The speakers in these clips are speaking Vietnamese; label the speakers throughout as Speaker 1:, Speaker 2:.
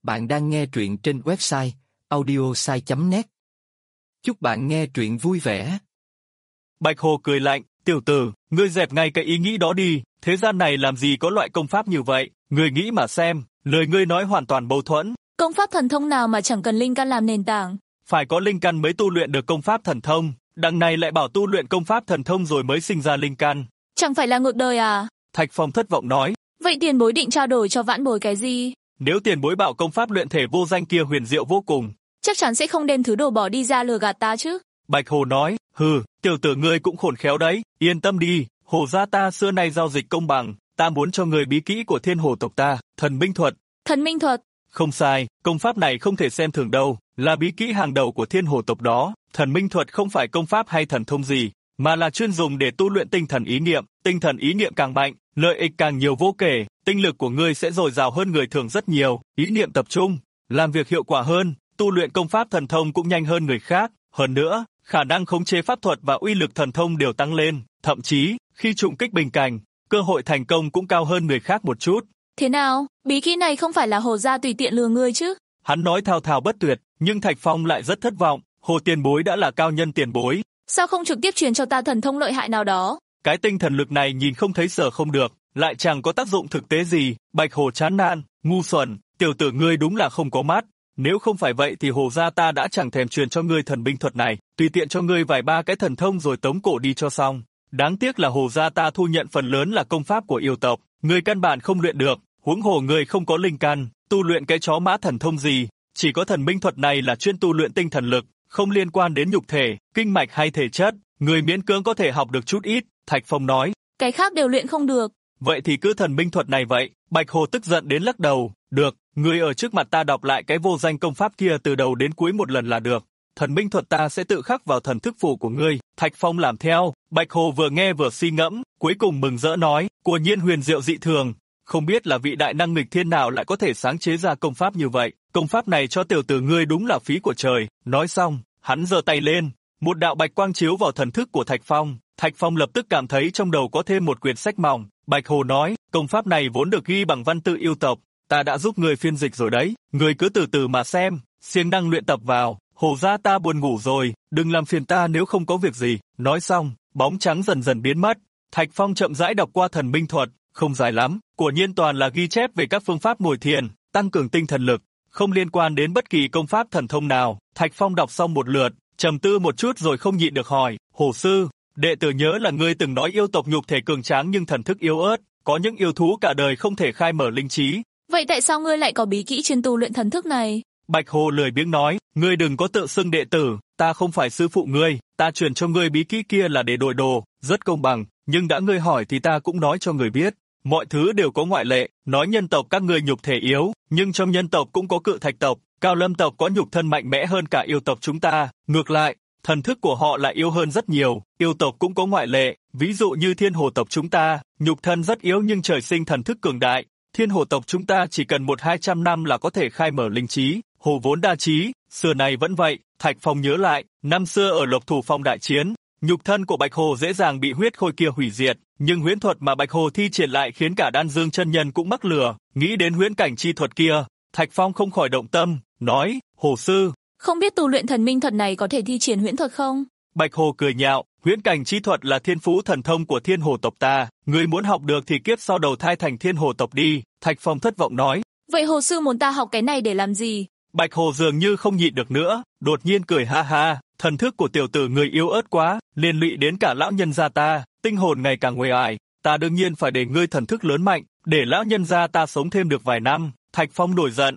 Speaker 1: Bạn đang nghe truyện trên website audiosai.net. Chúc bạn nghe truyện vui vẻ.
Speaker 2: Bạch Hồ cười lạnh, tiểu tử, ngươi dẹp ngay cái ý nghĩ đó đi, thế gian này làm gì có loại công pháp như vậy, ngươi nghĩ mà xem, lời ngươi nói hoàn toàn mâu thuẫn.
Speaker 3: Công pháp thần thông nào mà chẳng cần linh căn làm nền tảng?
Speaker 2: Phải có linh căn mới tu luyện được công pháp thần thông, đằng này lại bảo tu luyện công pháp thần thông rồi mới sinh ra linh căn.
Speaker 3: Chẳng phải là ngược đời à?
Speaker 2: Thạch Phong thất vọng nói.
Speaker 3: Vậy tiền bối định trao đổi cho vãn bối cái gì?
Speaker 2: Nếu tiền bối bảo công pháp luyện thể vô danh kia huyền diệu vô cùng,
Speaker 3: chắc chắn sẽ không đem thứ đồ bỏ đi ra lừa gạt ta chứ.
Speaker 2: Bạch Hồ nói, tiểu tử ngươi cũng khôn khéo đấy, yên tâm đi, Hồ gia ta xưa nay giao dịch công bằng, ta muốn cho người bí kỹ của Thiên Hồ tộc ta, Thần Minh Thuật.
Speaker 3: Thần Minh Thuật?
Speaker 2: Không sai, công pháp này không thể xem thường đâu, là bí kỹ hàng đầu của Thiên Hồ tộc đó. Thần Minh Thuật không phải công pháp hay thần thông gì, mà là chuyên dùng để tu luyện tinh thần ý niệm càng mạnh, lợi ích càng nhiều vô kể, tinh lực của ngươi sẽ dồi dào hơn người thường rất nhiều, ý niệm tập trung, làm việc hiệu quả hơn, tu luyện công pháp thần thông cũng nhanh hơn người khác, hơn nữa, khả năng khống chế pháp thuật và uy lực thần thông đều tăng lên, thậm chí, khi trùng kích bình cảnh, cơ hội thành công cũng cao hơn người khác một chút.
Speaker 3: Thế nào, bí kỹ này không phải là Hồ gia tùy tiện lừa ngươi chứ?
Speaker 2: Hắn nói thao thao bất tuyệt, nhưng Thạch Phong lại rất thất vọng, Hồ tiền bối đã là cao nhân tiền bối.
Speaker 3: Sao không trực tiếp truyền cho ta thần thông lợi hại nào đó?
Speaker 2: Cái tinh thần lực này nhìn không thấy sở không được, lại chẳng có tác dụng thực tế gì. Bạch Hồ chán nản, ngu xuẩn, tiểu tử ngươi đúng là không có mắt. Nếu không phải vậy thì Hồ gia ta đã chẳng thèm truyền cho ngươi thần binh thuật này, tùy tiện cho ngươi vài ba cái thần thông rồi tống cổ đi cho xong. Đáng tiếc là Hồ gia ta thu nhận phần lớn là công pháp của yêu tộc, ngươi căn bản không luyện được, huống hồ ngươi không có linh căn, tu luyện cái chó mã thần thông gì, chỉ có thần binh thuật này là chuyên tu luyện tinh thần lực, không liên quan đến nhục thể, kinh mạch hay thể chất, ngươi miễn cưỡng có thể học được chút ít, Thạch Phong nói.
Speaker 3: Cái khác đều luyện không được.
Speaker 2: Vậy thì cứ thần binh thuật này vậy, Bạch Hồ tức giận đến lắc đầu, được, ngươi ở trước mặt ta đọc lại cái vô danh công pháp kia từ đầu đến cuối một lần là được. Thần binh thuật ta sẽ tự khắc vào thần thức phù của ngươi. Thạch Phong làm theo, Bạch Hồ vừa nghe vừa suy ngẫm, cuối cùng mừng rỡ nói, quả nhiên huyền diệu dị thường, không biết là vị đại năng nghịch thiên nào lại có thể sáng chế ra công pháp như vậy, công pháp này cho tiểu tử ngươi đúng là phí của trời. Nói xong, hắn giơ tay lên, một đạo bạch quang chiếu vào thần thức của Thạch Phong. Thạch Phong lập tức cảm thấy trong đầu có thêm một quyển sách mỏng. Bạch Hồ nói, công pháp này vốn được ghi bằng văn tự yêu tộc, ta đã giúp người phiên dịch rồi đấy, người cứ từ từ mà xem, siêng năng luyện tập vào. Hồ gia ta buồn ngủ rồi, đừng làm phiền ta nếu không có việc gì. Nói xong, bóng trắng dần dần biến mất. Thạch Phong chậm rãi đọc qua thần binh thuật, không dài lắm, quả nhiên toàn là ghi chép về các phương pháp ngồi thiền, tăng cường tinh thần lực, không liên quan đến bất kỳ công pháp thần thông nào. Thạch Phong đọc xong một lượt, trầm tư một chút rồi không nhịn được hỏi, Hồ sư, đệ tử nhớ là ngươi từng nói yêu tộc nhục thể cường tráng nhưng thần thức yếu ớt, có những yêu thú cả đời không thể khai mở linh trí.
Speaker 3: Vậy tại sao ngươi lại có bí kỹ chuyên tu luyện thần thức này?
Speaker 2: Bạch Hồ lười biếng nói, ngươi đừng có tự xưng đệ tử, ta không phải sư phụ ngươi, ta truyền cho ngươi bí kỹ kia là để đổi đồ, rất công bằng, nhưng đã ngươi hỏi thì ta cũng nói cho ngươi biết, mọi thứ đều có ngoại lệ, nói nhân tộc các ngươi nhục thể yếu, nhưng trong nhân tộc cũng có Cự Thạch tộc, Cao Lâm tộc có nhục thân mạnh mẽ hơn cả yêu tộc chúng ta, ngược lại, thần thức của họ lại yếu hơn rất nhiều, yêu tộc cũng có ngoại lệ, ví dụ như Thiên Hồ tộc chúng ta, nhục thân rất yếu nhưng trời sinh thần thức cường đại, Thiên Hồ tộc chúng ta chỉ cần 100-200 năm là có thể khai mở linh trí, Hồ vốn đa trí, xưa này vẫn vậy. Thạch Phong nhớ lại, năm xưa ở Lộc Thủ Phong đại chiến, nhục thân của Bạch Hồ dễ dàng bị huyết khôi kia hủy diệt, nhưng huyễn thuật mà Bạch Hồ thi triển lại khiến cả Đan Dương chân nhân cũng mắc lừa, nghĩ đến huyễn cảnh chi thuật kia, Thạch Phong không khỏi động tâm, nói, Hồ sư,
Speaker 3: không biết tu luyện thần minh thuật này có thể thi triển huyễn thuật không?
Speaker 2: Bạch Hồ cười nhạo, huyễn cảnh chi thuật là thiên phú thần thông của Thiên Hồ tộc ta, người muốn học được thì kiếp sau đầu thai thành Thiên Hồ tộc đi. Thạch Phong thất vọng nói.
Speaker 3: Vậy Hồ sư muốn ta học cái này để làm gì?
Speaker 2: Bạch Hồ dường như không nhịn được nữa, đột nhiên cười ha ha, thần thức của tiểu tử người yếu ớt quá, liên lụy đến cả lão nhân gia ta, tinh hồn ngày càng uể oải, ta đương nhiên phải để ngươi thần thức lớn mạnh, để lão nhân gia ta sống thêm được vài năm. Thạch Phong nổi giận,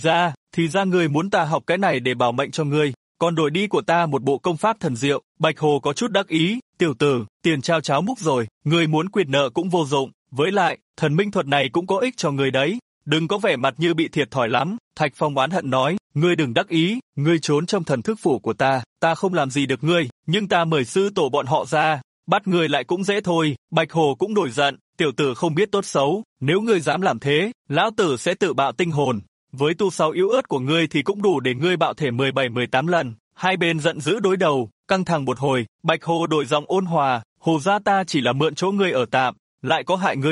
Speaker 2: thì ra ngươi muốn ta học cái này để bảo mệnh cho ngươi, còn đổi đi của ta một bộ công pháp thần diệu. Bạch Hồ có chút đắc ý, tiểu tử, tiền trao cháo múc rồi, ngươi muốn quyệt nợ cũng vô dụng, với lại, thần minh thuật này cũng có ích cho ngươi đấy. Đừng có vẻ mặt như bị thiệt thòi lắm. Thạch Phong oán hận nói, ngươi đừng đắc ý, ngươi trốn trong thần thức phủ của ta không làm gì được ngươi, nhưng ta mời sư tổ bọn họ ra, bắt ngươi lại cũng dễ thôi. Bạch Hồ cũng nổi giận, tiểu tử không biết tốt xấu, nếu ngươi dám làm thế, lão tử sẽ tự bạo tinh hồn. Với tu sáu yếu ớt của ngươi thì cũng đủ để ngươi bạo thể 17-18 lần. Hai bên giận dữ đối đầu, căng thẳng một hồi, Bạch Hồ đổi giọng ôn hòa, Hồ gia ta chỉ là mượn chỗ ngươi ở tạm, lại có hại ngươi đâu,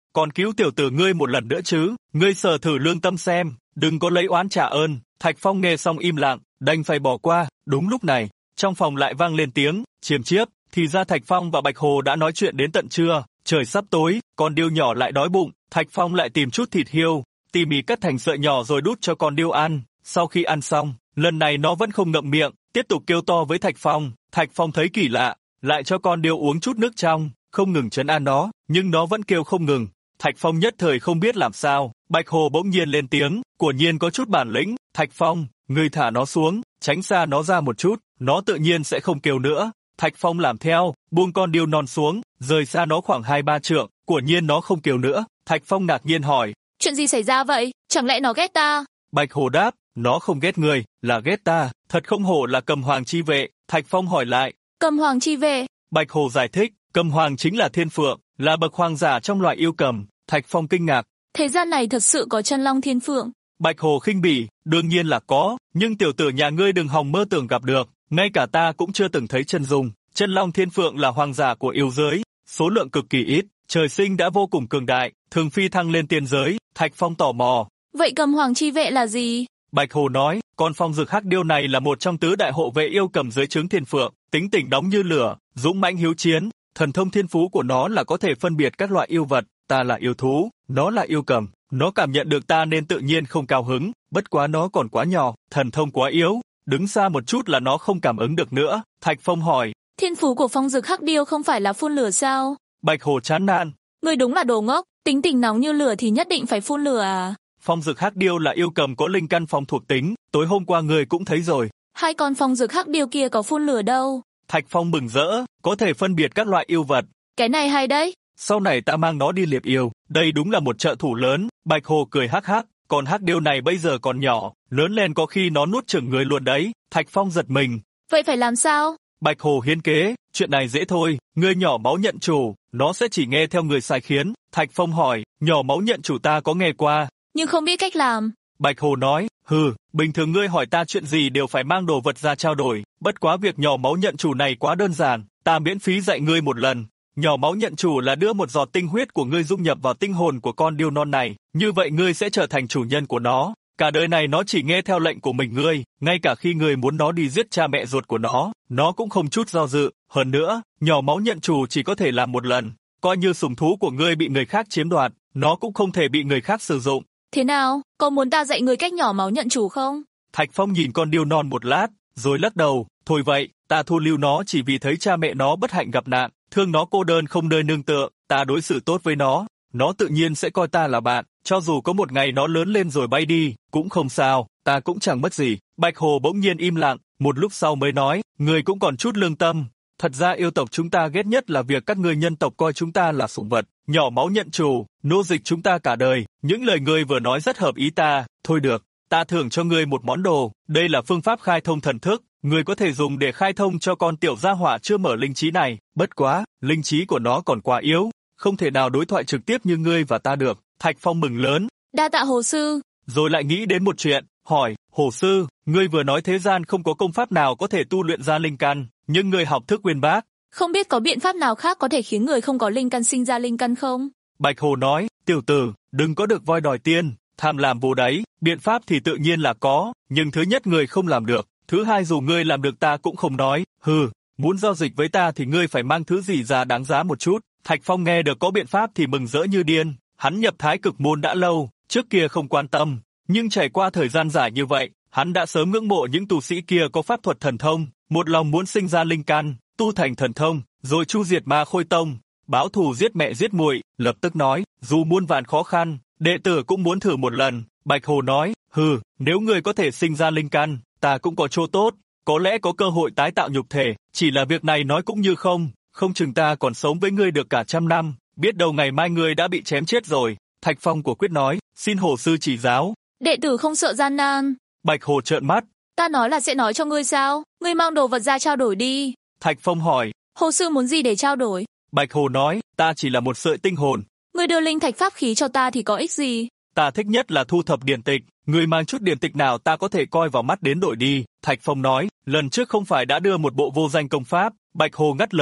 Speaker 2: còn cứu tiểu tử ngươi một lần nữa chứ, ngươi sờ thử lương tâm xem, đừng có lấy oán trả ơn. Thạch Phong nghe xong im lặng, đành phải bỏ qua. Đúng lúc này, trong phòng lại vang lên tiếng chiêm chiếp, thì ra Thạch Phong và Bạch Hồ đã nói chuyện đến tận trưa. Trời sắp tối, con điêu nhỏ lại đói bụng, Thạch Phong lại tìm chút thịt hiêu, tỉ mỉ cắt thành sợi nhỏ rồi đút cho con điêu ăn. Sau khi ăn xong, lần này nó vẫn không ngậm miệng, tiếp tục kêu to với Thạch Phong. Thạch Phong thấy kỳ lạ, lại cho con điêu uống chút nước trong, không ngừng trấn an nó, nhưng nó vẫn kêu không ngừng. Thạch Phong nhất thời không biết làm sao. Bạch Hồ bỗng nhiên lên tiếng, quả nhiên có chút bản lĩnh. Thạch Phong, ngươi thả nó xuống, tránh xa nó ra một chút, nó tự nhiên sẽ không kêu nữa. Thạch Phong làm theo, buông con điêu non xuống, rời xa nó khoảng 2-3 trượng, quả nhiên nó không kêu nữa. Thạch Phong ngạc nhiên hỏi,
Speaker 3: chuyện gì xảy ra vậy, chẳng lẽ nó ghét ta?
Speaker 2: Bạch Hồ đáp, nó không ghét người, là ghét ta, thật không hổ là Cầm Hoàng chi vệ. Thạch Phong hỏi lại,
Speaker 3: Cầm Hoàng chi vệ?
Speaker 2: Bạch Hồ giải thích, Cầm Hoàng chính là thiên phượng, là bậc hoàng giả trong loài yêu cầm. Thạch Phong kinh ngạc,
Speaker 3: thế gian này thật sự có chân long thiên phượng?
Speaker 2: Bạch Hồ khinh bỉ, đương nhiên là có, nhưng tiểu tử nhà ngươi đừng hòng mơ tưởng gặp được, ngay cả ta cũng chưa từng thấy chân dung. Chân long thiên phượng là hoàng giả của yêu giới, số lượng cực kỳ ít, trời sinh đã vô cùng cường đại, thường phi thăng lên tiên giới. Thạch Phong tò mò,
Speaker 3: vậy Cầm Hoàng chi vệ là gì?
Speaker 2: Bạch Hồ nói, con phong dực hắc điêu này là một trong tứ đại hộ vệ yêu cầm dưới trướng thiên phượng, tính tình nóng như lửa, dũng mãnh hiếu chiến, thần thông thiên phú của nó là có thể phân biệt các loại yêu vật. Ta là yêu thú, nó là yêu cầm, nó cảm nhận được ta nên tự nhiên không cao hứng, bất quá nó còn quá nhỏ, thần thông quá yếu, đứng xa một chút là nó không cảm ứng được nữa. Thạch Phong hỏi,
Speaker 3: thiên phú của phong dực hắc điêu không phải là phun lửa sao?
Speaker 2: Bạch Hồ chán nản,
Speaker 3: Ngươi đúng là đồ ngốc, tính tình nóng như lửa thì nhất định phải phun lửa à?
Speaker 2: Phong dực hắc điêu là yêu cầm có linh căn phong thuộc tính, tối hôm qua ngươi cũng thấy rồi.
Speaker 3: Hai con phong dực hắc điêu kia có phun lửa đâu.
Speaker 2: Thạch Phong mừng rỡ, có thể phân biệt các loại yêu vật.
Speaker 3: Cái này hay đấy.
Speaker 2: Sau này ta mang nó đi liệp yêu, đây đúng là một trợ thủ lớn. Bạch Hồ cười hắc hắc, còn hắc điêu này bây giờ còn nhỏ, lớn lên có khi nó nuốt chửng người luôn đấy. Thạch Phong giật mình.
Speaker 3: Vậy phải làm sao?
Speaker 2: Bạch Hồ hiến kế, chuyện này dễ thôi, ngươi nhỏ máu nhận chủ, nó sẽ chỉ nghe theo người sai khiến. Thạch Phong hỏi, nhỏ máu nhận chủ ta có nghe qua,
Speaker 3: nhưng không biết cách làm.
Speaker 2: Bạch Hồ nói, bình thường ngươi hỏi ta chuyện gì đều phải mang đồ vật ra trao đổi, bất quá việc nhỏ máu nhận chủ này quá đơn giản, ta miễn phí dạy ngươi một lần. Nhỏ máu nhận chủ là đưa một giọt tinh huyết của ngươi dung nhập vào tinh hồn của con điêu non này, như vậy ngươi sẽ trở thành chủ nhân của nó. Cả đời này nó chỉ nghe theo lệnh của mình ngươi, ngay cả khi ngươi muốn nó đi giết cha mẹ ruột của nó cũng không chút do dự. Hơn nữa, nhỏ máu nhận chủ chỉ có thể làm một lần, coi như sủng thú của ngươi bị người khác chiếm đoạt, nó cũng không thể bị người khác sử dụng.
Speaker 3: Thế nào, có muốn ta dạy ngươi cách nhỏ máu nhận chủ không?
Speaker 2: Thạch Phong nhìn con điêu non một lát, rồi lắc đầu, thôi vậy, ta thu lưu nó chỉ vì thấy cha mẹ nó bất hạnh gặp nạn, thương nó cô đơn không nơi nương tựa, ta đối xử tốt với nó tự nhiên sẽ coi ta là bạn, cho dù có một ngày nó lớn lên rồi bay đi, cũng không sao, ta cũng chẳng mất gì. Bạch Hồ bỗng nhiên im lặng, một lúc sau mới nói, ngươi cũng còn chút lương tâm. Thật ra yêu tộc chúng ta ghét nhất là việc các ngươi nhân tộc coi chúng ta là sủng vật, nhỏ máu nhận chủ, nô dịch chúng ta cả đời. Những lời ngươi vừa nói rất hợp ý ta, thôi được, ta thưởng cho ngươi một món đồ, đây là phương pháp khai thông thần thức, ngươi có thể dùng để khai thông cho con tiểu gia hỏa chưa mở linh trí này, bất quá, linh trí của nó còn quá yếu, không thể nào đối thoại trực tiếp như ngươi và ta được. Thạch Phong mừng lớn,
Speaker 3: đa tạ Hồ sư.
Speaker 2: Rồi lại nghĩ đến một chuyện, hỏi, Hồ sư, ngươi vừa nói thế gian không có công pháp nào có thể tu luyện ra linh căn, nhưng ngươi học thức uyên bác,
Speaker 3: không biết có biện pháp nào khác có thể khiến người không có linh căn sinh ra linh căn không?
Speaker 2: Bạch Hồ nói, tiểu tử, đừng có được voi đòi tiên, tham làm vô đáy, biện pháp thì tự nhiên là có, nhưng thứ nhất ngươi không làm được, thứ hai dù ngươi làm được ta cũng không nói, muốn giao dịch với ta thì ngươi phải mang thứ gì ra đáng giá một chút. Thạch Phong nghe được có biện pháp thì mừng rỡ như điên, hắn nhập Thái Cực môn đã lâu, trước kia không quan tâm, nhưng trải qua thời gian dài như vậy, hắn đã sớm ngưỡng mộ những tu sĩ kia có pháp thuật thần thông, một lòng muốn sinh ra linh căn, tu thành thần thông, rồi chu diệt Ma Khôi Tông, báo thù giết mẹ giết muội. Lập tức nói, dù muôn vàn khó khăn, đệ tử cũng muốn thử một lần. Bạch Hồ nói, nếu ngươi có thể sinh ra linh căn, ta cũng có chỗ tốt, có lẽ có cơ hội tái tạo nhục thể, chỉ là việc này nói cũng như không chừng ta còn sống với ngươi được cả 100 năm, biết đâu ngày mai ngươi đã bị chém chết rồi. Thạch Phong của quyết nói, xin Hồ sư chỉ giáo.
Speaker 3: Đệ tử không sợ gian nan.
Speaker 2: Bạch Hồ trợn mắt,
Speaker 3: ta nói là sẽ nói cho ngươi sao, ngươi mang đồ vật ra trao đổi đi.
Speaker 2: Thạch Phong hỏi,
Speaker 3: Hồ sư muốn gì để trao đổi?
Speaker 2: Bạch Hồ nói, ta chỉ là một sợi tinh hồn.
Speaker 3: Ngươi đưa linh thạch pháp khí cho ta thì có ích gì?
Speaker 2: Ta thích nhất là thu thập điển tịch, ngươi mang chút điển tịch nào ta có thể coi vào mắt đến đổi đi. Thạch Phong nói, lần trước không phải đã đưa một bộ vô danh công pháp. Bạch Hồ ngắt lời,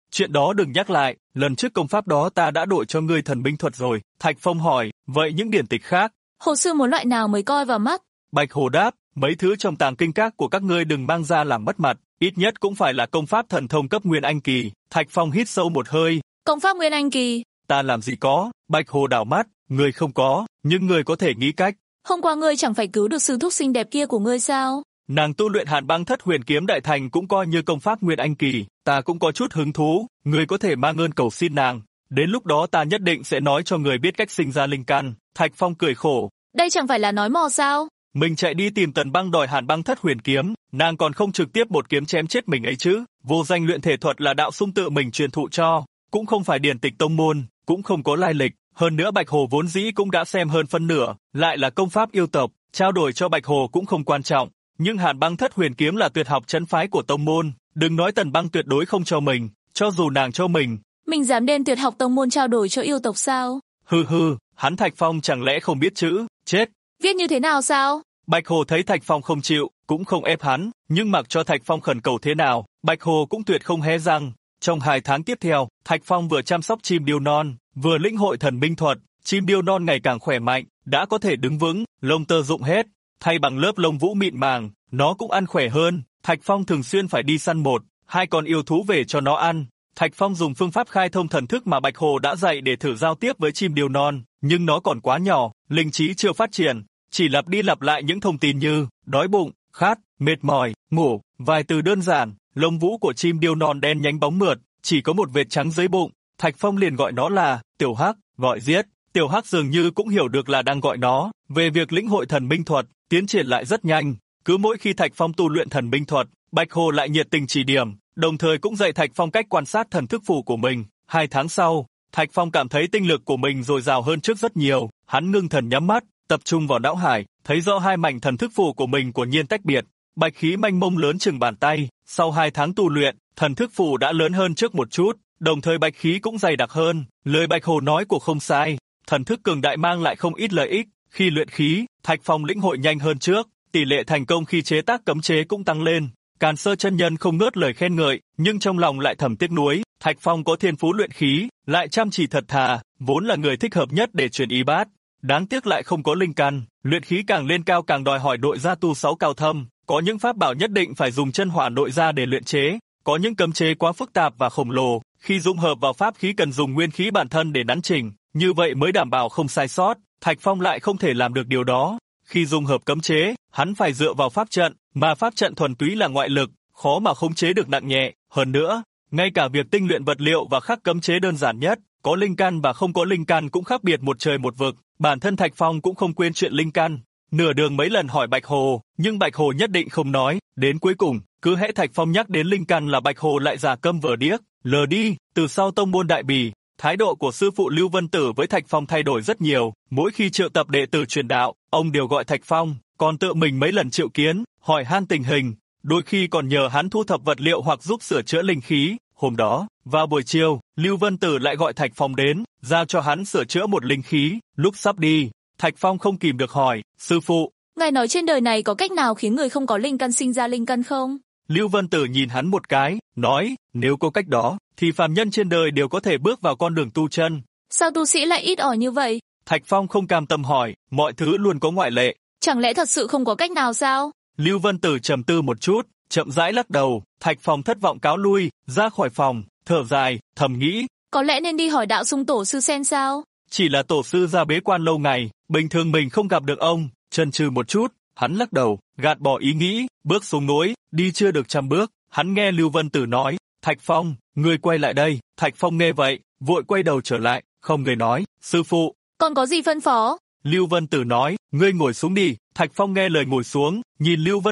Speaker 2: Chuyện đó đừng nhắc lại, lần trước công pháp đó ta đã đổi cho ngươi thần binh thuật rồi. Thạch Phong hỏi, vậy những điển tịch khác?
Speaker 3: Hồ sư muốn loại nào mới coi vào mắt?
Speaker 2: Bạch Hồ đáp, mấy thứ trong tàng kinh các của các ngươi đừng mang ra làm mất mặt, ít nhất cũng phải là công pháp thần thông cấp Nguyên Anh kỳ. Thạch Phong hít sâu một hơi.
Speaker 3: Công pháp Nguyên Anh kỳ?
Speaker 2: Ta làm gì có, Bạch Hồ đảo mắt, ngươi không có, nhưng ngươi có thể nghĩ cách.
Speaker 3: Hôm qua ngươi chẳng phải cứu được sư thúc xinh đẹp kia của ngươi sao?
Speaker 2: Nàng tu luyện Hàn Băng Thất Huyền Kiếm Đại Thành cũng coi như công pháp Nguyên Anh kỳ, ta cũng có chút hứng thú, ngươi có thể mang ơn cầu xin nàng. Đến lúc đó ta nhất định sẽ nói cho người biết cách sinh ra linh căn. Thạch Phong cười khổ.
Speaker 3: Đây chẳng phải là nói mò sao?
Speaker 2: Mình chạy đi tìm Tần Băng đòi Hàn Băng Thất Huyền Kiếm, nàng còn không trực tiếp một kiếm chém chết mình ấy chứ. Vô Danh luyện thể thuật là đạo sung tự mình truyền thụ cho, cũng không phải điển tịch tông môn, cũng không có lai lịch. Hơn nữa Bạch Hồ vốn dĩ cũng đã xem hơn phân nửa, lại là công pháp yêu tộc, trao đổi cho Bạch Hồ cũng không quan trọng. Nhưng Hàn Băng Thất Huyền Kiếm là tuyệt học trấn phái của tông môn, đừng nói Tần Băng tuyệt đối không cho mình, cho dù nàng cho mình.
Speaker 3: Mình dám đem tuyệt học tông môn trao đổi cho yêu tộc sao?
Speaker 2: Hừ, hắn Thạch Phong chẳng lẽ không biết chữ, chết.
Speaker 3: Viết như thế nào sao?
Speaker 2: Bạch Hồ thấy Thạch Phong không chịu, cũng không ép hắn, nhưng mặc cho Thạch Phong khẩn cầu thế nào, Bạch Hồ cũng tuyệt không hé răng. Trong 2 tháng tiếp theo, Thạch Phong vừa chăm sóc chim điêu non, vừa lĩnh hội thần binh thuật, chim điêu non ngày càng khỏe mạnh, đã có thể đứng vững, lông tơ rụng hết, thay bằng lớp lông vũ mịn màng, nó cũng ăn khỏe hơn. Thạch Phong thường xuyên phải đi săn 1-2 con yêu thú về cho nó ăn. Thạch Phong dùng phương pháp khai thông thần thức mà Bạch Hồ đã dạy để thử giao tiếp với chim điêu non, nhưng nó còn quá nhỏ, linh trí chưa phát triển, chỉ lặp đi lặp lại những thông tin như đói bụng, khát, mệt mỏi, ngủ, vài từ đơn giản. Lông vũ của chim điêu non đen nhánh bóng mượt, chỉ có một vệt trắng dưới bụng. Thạch Phong liền gọi nó là Tiểu Hắc, gọi giết. Tiểu Hắc dường như cũng hiểu được là đang gọi nó. Về việc lĩnh hội thần binh thuật, tiến triển lại rất nhanh. Cứ mỗi khi Thạch Phong tu luyện thần binh thuật, Bạch Hồ lại nhiệt tình chỉ điểm, đồng thời cũng dạy Thạch Phong cách quan sát thần thức phù của mình. 2 tháng sau, Thạch Phong cảm thấy tinh lực của mình dồi dào hơn trước rất nhiều. Hắn ngưng thần nhắm mắt, tập trung vào não hải, thấy rõ 2 mảnh thần thức phù của mình của nhiên tách biệt. Bạch khí mênh mông lớn chừng bàn tay. Sau 2 tháng tu luyện, thần thức phù đã lớn hơn trước một chút, đồng thời bạch khí cũng dày đặc hơn. Lời Bạch Hồ nói của không sai, thần thức cường đại mang lại không ít lợi ích. Khi luyện khí, Thạch Phong lĩnh hội nhanh hơn trước, tỷ lệ thành công khi chế tác cấm chế cũng tăng lên. Càn Sơ chân nhân không ngớt lời khen ngợi, nhưng trong lòng lại thầm tiếc nuối. Thạch Phong có thiên phú luyện khí, lại chăm chỉ thật thà, vốn là người thích hợp nhất để truyền y bát. Đáng tiếc lại không có linh căn, luyện khí càng lên cao càng đòi hỏi nội gia tu 6 cao thâm. Có những pháp bảo nhất định phải dùng chân hỏa nội gia để luyện chế, có những cấm chế quá phức tạp và khổng lồ, khi dung hợp vào pháp khí cần dùng nguyên khí bản thân để nắn chỉnh, như vậy mới đảm bảo không sai sót. Thạch Phong lại không thể làm được điều đó. Khi dung hợp cấm chế, hắn phải dựa vào pháp trận, mà pháp trận thuần túy là ngoại lực, khó mà khống chế được nặng nhẹ. Hơn nữa, ngay cả việc tinh luyện vật liệu và khắc cấm chế đơn giản nhất, có linh căn và không có linh căn cũng khác biệt một trời một vực. Bản thân Thạch Phong cũng không quên chuyện linh căn. Nửa đường mấy lần hỏi Bạch Hồ, nhưng Bạch Hồ nhất định không nói. Đến cuối cùng, cứ hễ Thạch Phong nhắc đến linh căn là Bạch Hồ lại giả câm vờ điếc, lờ đi. Từ sau tông môn Đại Bỉ, thái độ của sư phụ Lưu Vân Tử với Thạch Phong thay đổi rất nhiều. Mỗi khi triệu tập đệ tử truyền đạo, ông đều gọi Thạch Phong, còn tự mình mấy lần triệu kiến, hỏi han tình hình. Đôi khi còn nhờ hắn thu thập vật liệu hoặc giúp sửa chữa linh khí. Hôm đó, vào buổi chiều, Lưu Vân Tử lại gọi Thạch Phong đến, giao cho hắn sửa chữa một linh khí. Lúc sắp đi, Thạch Phong không kìm được hỏi, sư phụ,
Speaker 3: ngài nói trên đời này có cách nào khiến người không có linh căn sinh ra linh căn không?
Speaker 2: Lưu Vân Tử nhìn hắn một cái, nói, nếu có cách đó, thì phàm nhân trên đời đều có thể bước vào con đường tu chân.
Speaker 3: Sao tu sĩ lại ít ỏi như vậy?
Speaker 2: Thạch Phong không cam tâm hỏi, mọi thứ luôn có ngoại lệ.
Speaker 3: Chẳng lẽ thật sự không có cách nào sao?
Speaker 2: Lưu Vân Tử trầm tư một chút, chậm rãi lắc đầu. Thạch Phong thất vọng cáo lui, ra khỏi phòng, thở dài, thầm nghĩ,
Speaker 3: có lẽ nên đi hỏi đạo sung tổ sư xem sao.
Speaker 2: Chỉ là tổ sư ra bế quan lâu ngày, bình thường mình không gặp được ông. Chần chừ một chút, hắn lắc đầu, gạt bỏ ý nghĩ, bước xuống núi, đi chưa được 100 bước, hắn nghe Lưu Vân Tử nói, Thạch Phong, ngươi quay lại đây. Thạch Phong nghe vậy, vội quay đầu trở lại, không người nói, sư phụ,
Speaker 3: còn có gì phân phó?
Speaker 2: Lưu Vân Tử nói, ngươi ngồi xuống đi. Thạch Phong nghe lời ngồi xuống, nhìn Lưu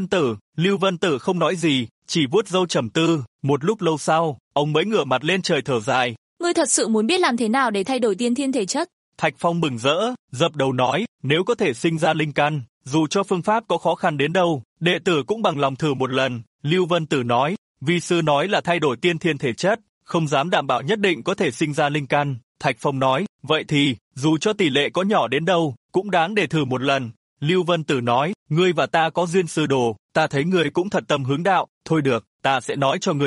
Speaker 2: Vân Tử không nói gì, chỉ vuốt râu trầm tư. Một lúc lâu sau, ông mới ngửa mặt lên trời thở dài.
Speaker 3: Ngươi thật sự muốn biết làm thế nào để thay đổi tiên thiên thể chất?
Speaker 2: Thạch Phong mừng rỡ, dập đầu nói, nếu có thể sinh ra linh căn, dù cho phương pháp có khó khăn đến đâu, đệ tử cũng bằng lòng thử một lần. Lưu Vân Tử nói, vi sư nói là thay đổi tiên thiên thể chất, không dám đảm bảo nhất định có thể sinh ra linh căn. Thạch Phong nói, vậy thì, dù cho tỷ lệ có nhỏ đến đâu, cũng đáng để thử một lần. Lưu Vân Tử nói, ngươi và ta có duyên sư đồ, ta thấy ngươi cũng thật tâm hướng đạo, thôi được, ta sẽ nói cho ngươi biết,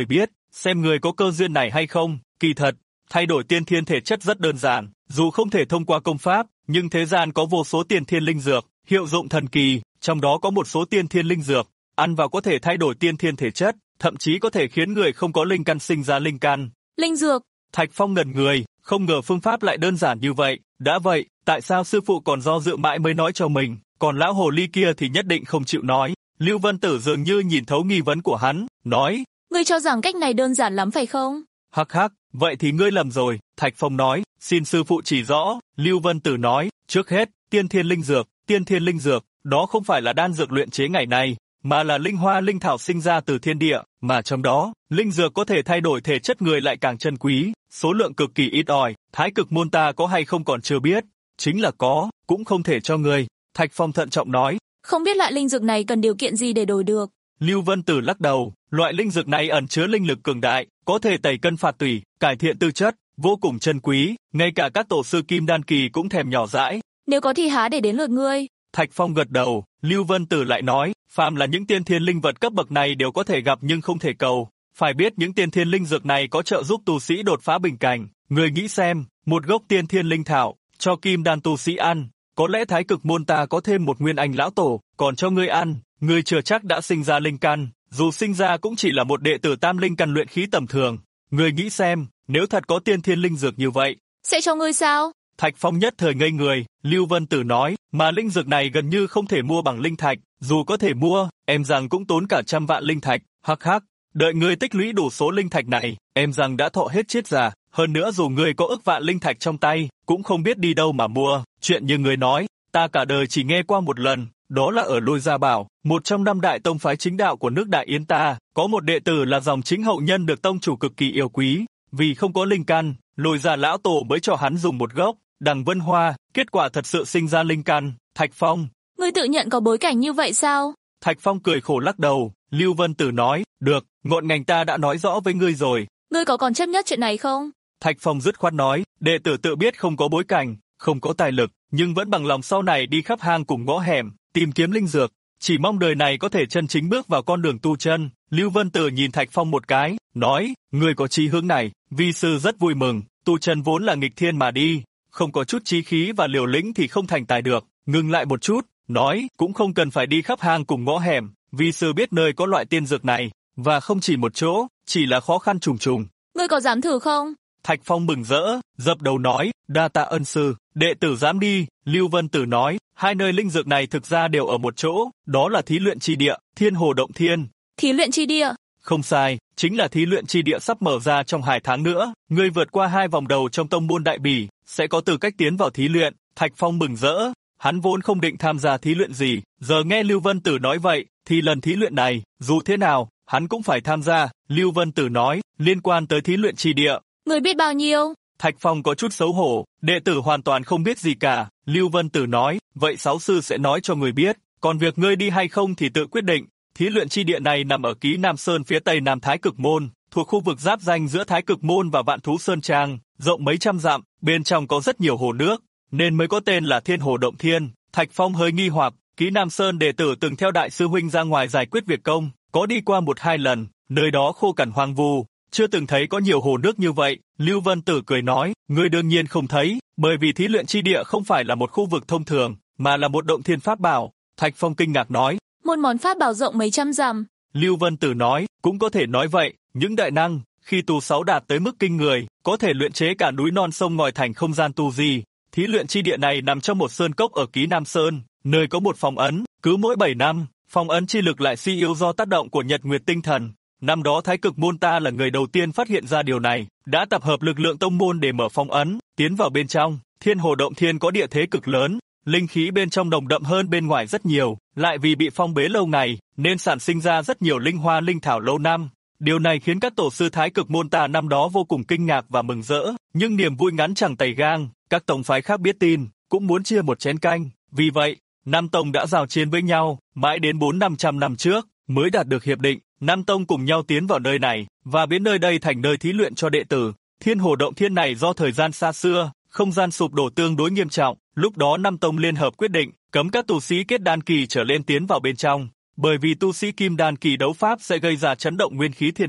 Speaker 2: xem người có cơ duyên này hay không. Kỳ thật, thay đổi tiên thiên thể chất rất đơn giản, dù không thể thông qua công pháp, nhưng thế gian có vô số tiên thiên linh dược, hiệu dụng thần kỳ, trong đó có một số tiên thiên linh dược, ăn vào có thể thay đổi tiên thiên thể chất, thậm chí có thể khiến người không có linh căn sinh ra linh căn.
Speaker 3: Linh dược.
Speaker 2: Thạch Phong ngẩn người, không ngờ phương pháp lại đơn giản như vậy. Đã vậy, tại sao sư phụ còn do dự mãi mới nói cho mình, còn lão hồ ly kia thì nhất định không chịu nói. Lưu Vân Tử dường như nhìn thấu nghi vấn của hắn, nói:
Speaker 3: Ngươi cho rằng cách này đơn giản lắm phải không?
Speaker 2: Hắc hắc, vậy thì ngươi lầm rồi. Thạch Phong nói, xin sư phụ chỉ rõ. Lưu Vân Tử nói, trước hết, tiên thiên linh dược, đó không phải là đan dược luyện chế ngày nay, mà là linh hoa linh thảo sinh ra từ thiên địa, mà trong đó, linh dược có thể thay đổi thể chất người lại càng chân quý, số lượng cực kỳ ít ỏi, Thái Cực môn ta có hay không còn chưa biết, chính là có, cũng không thể cho người. Thạch Phong thận trọng nói,
Speaker 3: không biết loại linh dược này cần điều kiện gì để đổi được.
Speaker 2: Lưu Vân Tử lắc đầu, loại linh dược này ẩn chứa linh lực cường đại, có thể tẩy cân phạt tủy, cải thiện tư chất, vô cùng chân quý, ngay cả các tổ sư kim đan kỳ cũng thèm nhỏ dãi.
Speaker 3: Nếu có thì há để đến lượt ngươi.
Speaker 2: Thạch Phong gật đầu, Lưu Vân Tử lại nói, phàm là những tiên thiên linh vật cấp bậc này đều có thể gặp nhưng không thể cầu. Phải biết những tiên thiên linh dược này có trợ giúp tu sĩ đột phá bình cảnh. Người nghĩ xem, một gốc tiên thiên linh thảo, cho kim đan tu sĩ ăn, có lẽ Thái Cực môn ta có thêm một nguyên anh lão tổ, còn cho ngươi ăn, ngươi chưa chắc đã sinh ra linh căn, dù sinh ra cũng chỉ là một đệ tử tam linh căn luyện khí tầm thường. Ngươi nghĩ xem, nếu thật có tiên thiên linh dược như vậy,
Speaker 3: sẽ cho ngươi sao?
Speaker 2: Thạch Phong nhất thời ngây người, Lưu Vân Tử nói, mà linh dược này gần như không thể mua bằng linh thạch, dù có thể mua, em rằng cũng tốn cả 100 vạn linh thạch, hắc hắc, đợi ngươi tích lũy đủ số linh thạch này, em rằng đã thọ hết chết già, hơn nữa dù ngươi có ức vạn linh thạch trong tay, cũng không biết đi đâu mà mua, chuyện như ngươi nói, ta cả đời chỉ nghe qua một lần, đó là ở Lôi Gia Bảo, một trong 5 đại tông phái chính đạo của nước Đại Yến ta, có một đệ tử là dòng chính hậu nhân được tông chủ cực kỳ yêu quý, vì không có linh căn, Lôi Gia lão tổ mới cho hắn dùng một gốc Đằng Vân Hoa, kết quả thật sự sinh ra linh căn. Thạch Phong,
Speaker 3: ngươi tự nhận có bối cảnh như vậy sao?
Speaker 2: Thạch Phong cười khổ lắc đầu. Lưu Vân Tử nói, được, ngọn ngành ta đã nói rõ với ngươi rồi.
Speaker 3: Ngươi có còn chấp nhất chuyện này không?
Speaker 2: Thạch Phong dứt khoát nói, đệ tử tự biết không có bối cảnh, không có tài lực, nhưng vẫn bằng lòng sau này đi khắp hang cùng ngõ hẻm, tìm kiếm linh dược, chỉ mong đời này có thể chân chính bước vào con đường tu chân. Lưu Vân Tử nhìn Thạch Phong một cái, nói, ngươi có chí hướng này, vi sư rất vui mừng, tu chân vốn là nghịch thiên mà đi. Không có chút chí khí và liều lĩnh thì không thành tài được. Ngừng lại một chút, nói, cũng không cần phải đi khắp hang cùng ngõ hẻm, vì sư biết nơi có loại tiên dược này, và không chỉ một chỗ, chỉ là khó khăn trùng trùng.
Speaker 3: Ngươi có dám thử không?
Speaker 2: Thạch Phong mừng rỡ, dập đầu nói, đa tạ ân sư, đệ tử dám đi. Lưu Vân Tử nói, hai nơi linh dược này thực ra đều ở một chỗ, đó là thí luyện chi địa, Thiên Hồ Động Thiên.
Speaker 3: Thí luyện chi địa?
Speaker 2: Không sai, chính là thí luyện chi địa sắp mở ra trong 2 tháng nữa, ngươi vượt qua 2 vòng đầu trong tông môn Đại Bỉ, sẽ có tư cách tiến vào thí luyện. Thạch Phong mừng rỡ, hắn vốn không định tham gia thí luyện gì, giờ nghe Lưu Vân Tử nói vậy, thì lần thí luyện này, dù thế nào, hắn cũng phải tham gia. Lưu Vân Tử nói, liên quan tới thí luyện chi địa.
Speaker 3: Ngươi biết bao nhiêu?
Speaker 2: Thạch Phong có chút xấu hổ, đệ tử hoàn toàn không biết gì cả. Lưu Vân Tử nói, vậy sáu sư sẽ nói cho người biết, còn việc ngươi đi hay không thì tự quyết định. Thí luyện chi địa này nằm ở Ký Nam Sơn phía tây nam Thái Cực môn, thuộc khu vực giáp ranh giữa Thái Cực môn và Vạn Thú Sơn Trang, rộng mấy trăm dặm, bên trong có rất nhiều hồ nước, nên mới có tên là Thiên Hồ Động Thiên. Thạch Phong hơi nghi hoặc, Ký Nam Sơn đệ tử từng theo đại sư huynh ra ngoài giải quyết việc công, có đi qua 1-2 lần, nơi đó khô cằn hoang vu, chưa từng thấy có nhiều hồ nước như vậy. Lưu Vân Tử cười nói, ngươi đương nhiên không thấy, bởi vì thí luyện chi địa không phải là một khu vực thông thường, mà là một động thiên pháp bảo. Thạch Phong kinh ngạc nói,
Speaker 3: một món pháp bảo rộng mấy trăm dặm.
Speaker 2: Lưu Vân Tử nói, cũng có thể nói vậy, những đại năng, khi tu 6 đạt tới mức kinh người, có thể luyện chế cả núi non sông ngòi thành không gian tu di. Thí luyện chi địa này nằm trong một sơn cốc ở Ký Nam Sơn, nơi có một phong ấn, cứ mỗi 7 năm, phong ấn chi lực lại suy yếu do tác động của nhật nguyệt tinh thần. Năm đó Thái Cực môn ta là người đầu tiên phát hiện ra điều này, đã tập hợp lực lượng tông môn để mở phong ấn, tiến vào bên trong. Thiên Hồ Động Thiên có địa thế cực lớn, linh khí bên trong nồng đậm hơn bên ngoài rất nhiều, lại vì bị phong bế lâu ngày, nên sản sinh ra rất nhiều linh hoa linh thảo lâu năm. Điều này khiến các tổ sư Thái Cực môn ta năm đó vô cùng kinh ngạc và mừng rỡ, nhưng niềm vui ngắn chẳng tày gang, các tông phái khác biết tin, cũng muốn chia một chén canh. Vì vậy, 5 tông đã giao chiến với nhau, mãi đến 400-500 năm trước, mới đạt được hiệp định. 5 tông cùng nhau tiến vào nơi này, và biến nơi đây thành nơi thí luyện cho đệ tử. Thiên Hồ Động Thiên này do thời gian xa xưa, không gian sụp đổ tương đối nghiêm trọng, lúc đó 5 tông liên hợp quyết định, cấm các tu sĩ kết đan kỳ trở lên tiến vào bên trong, bởi vì tu sĩ kim đan kỳ đấu pháp sẽ gây ra chấn động nguyên khí thiên địa,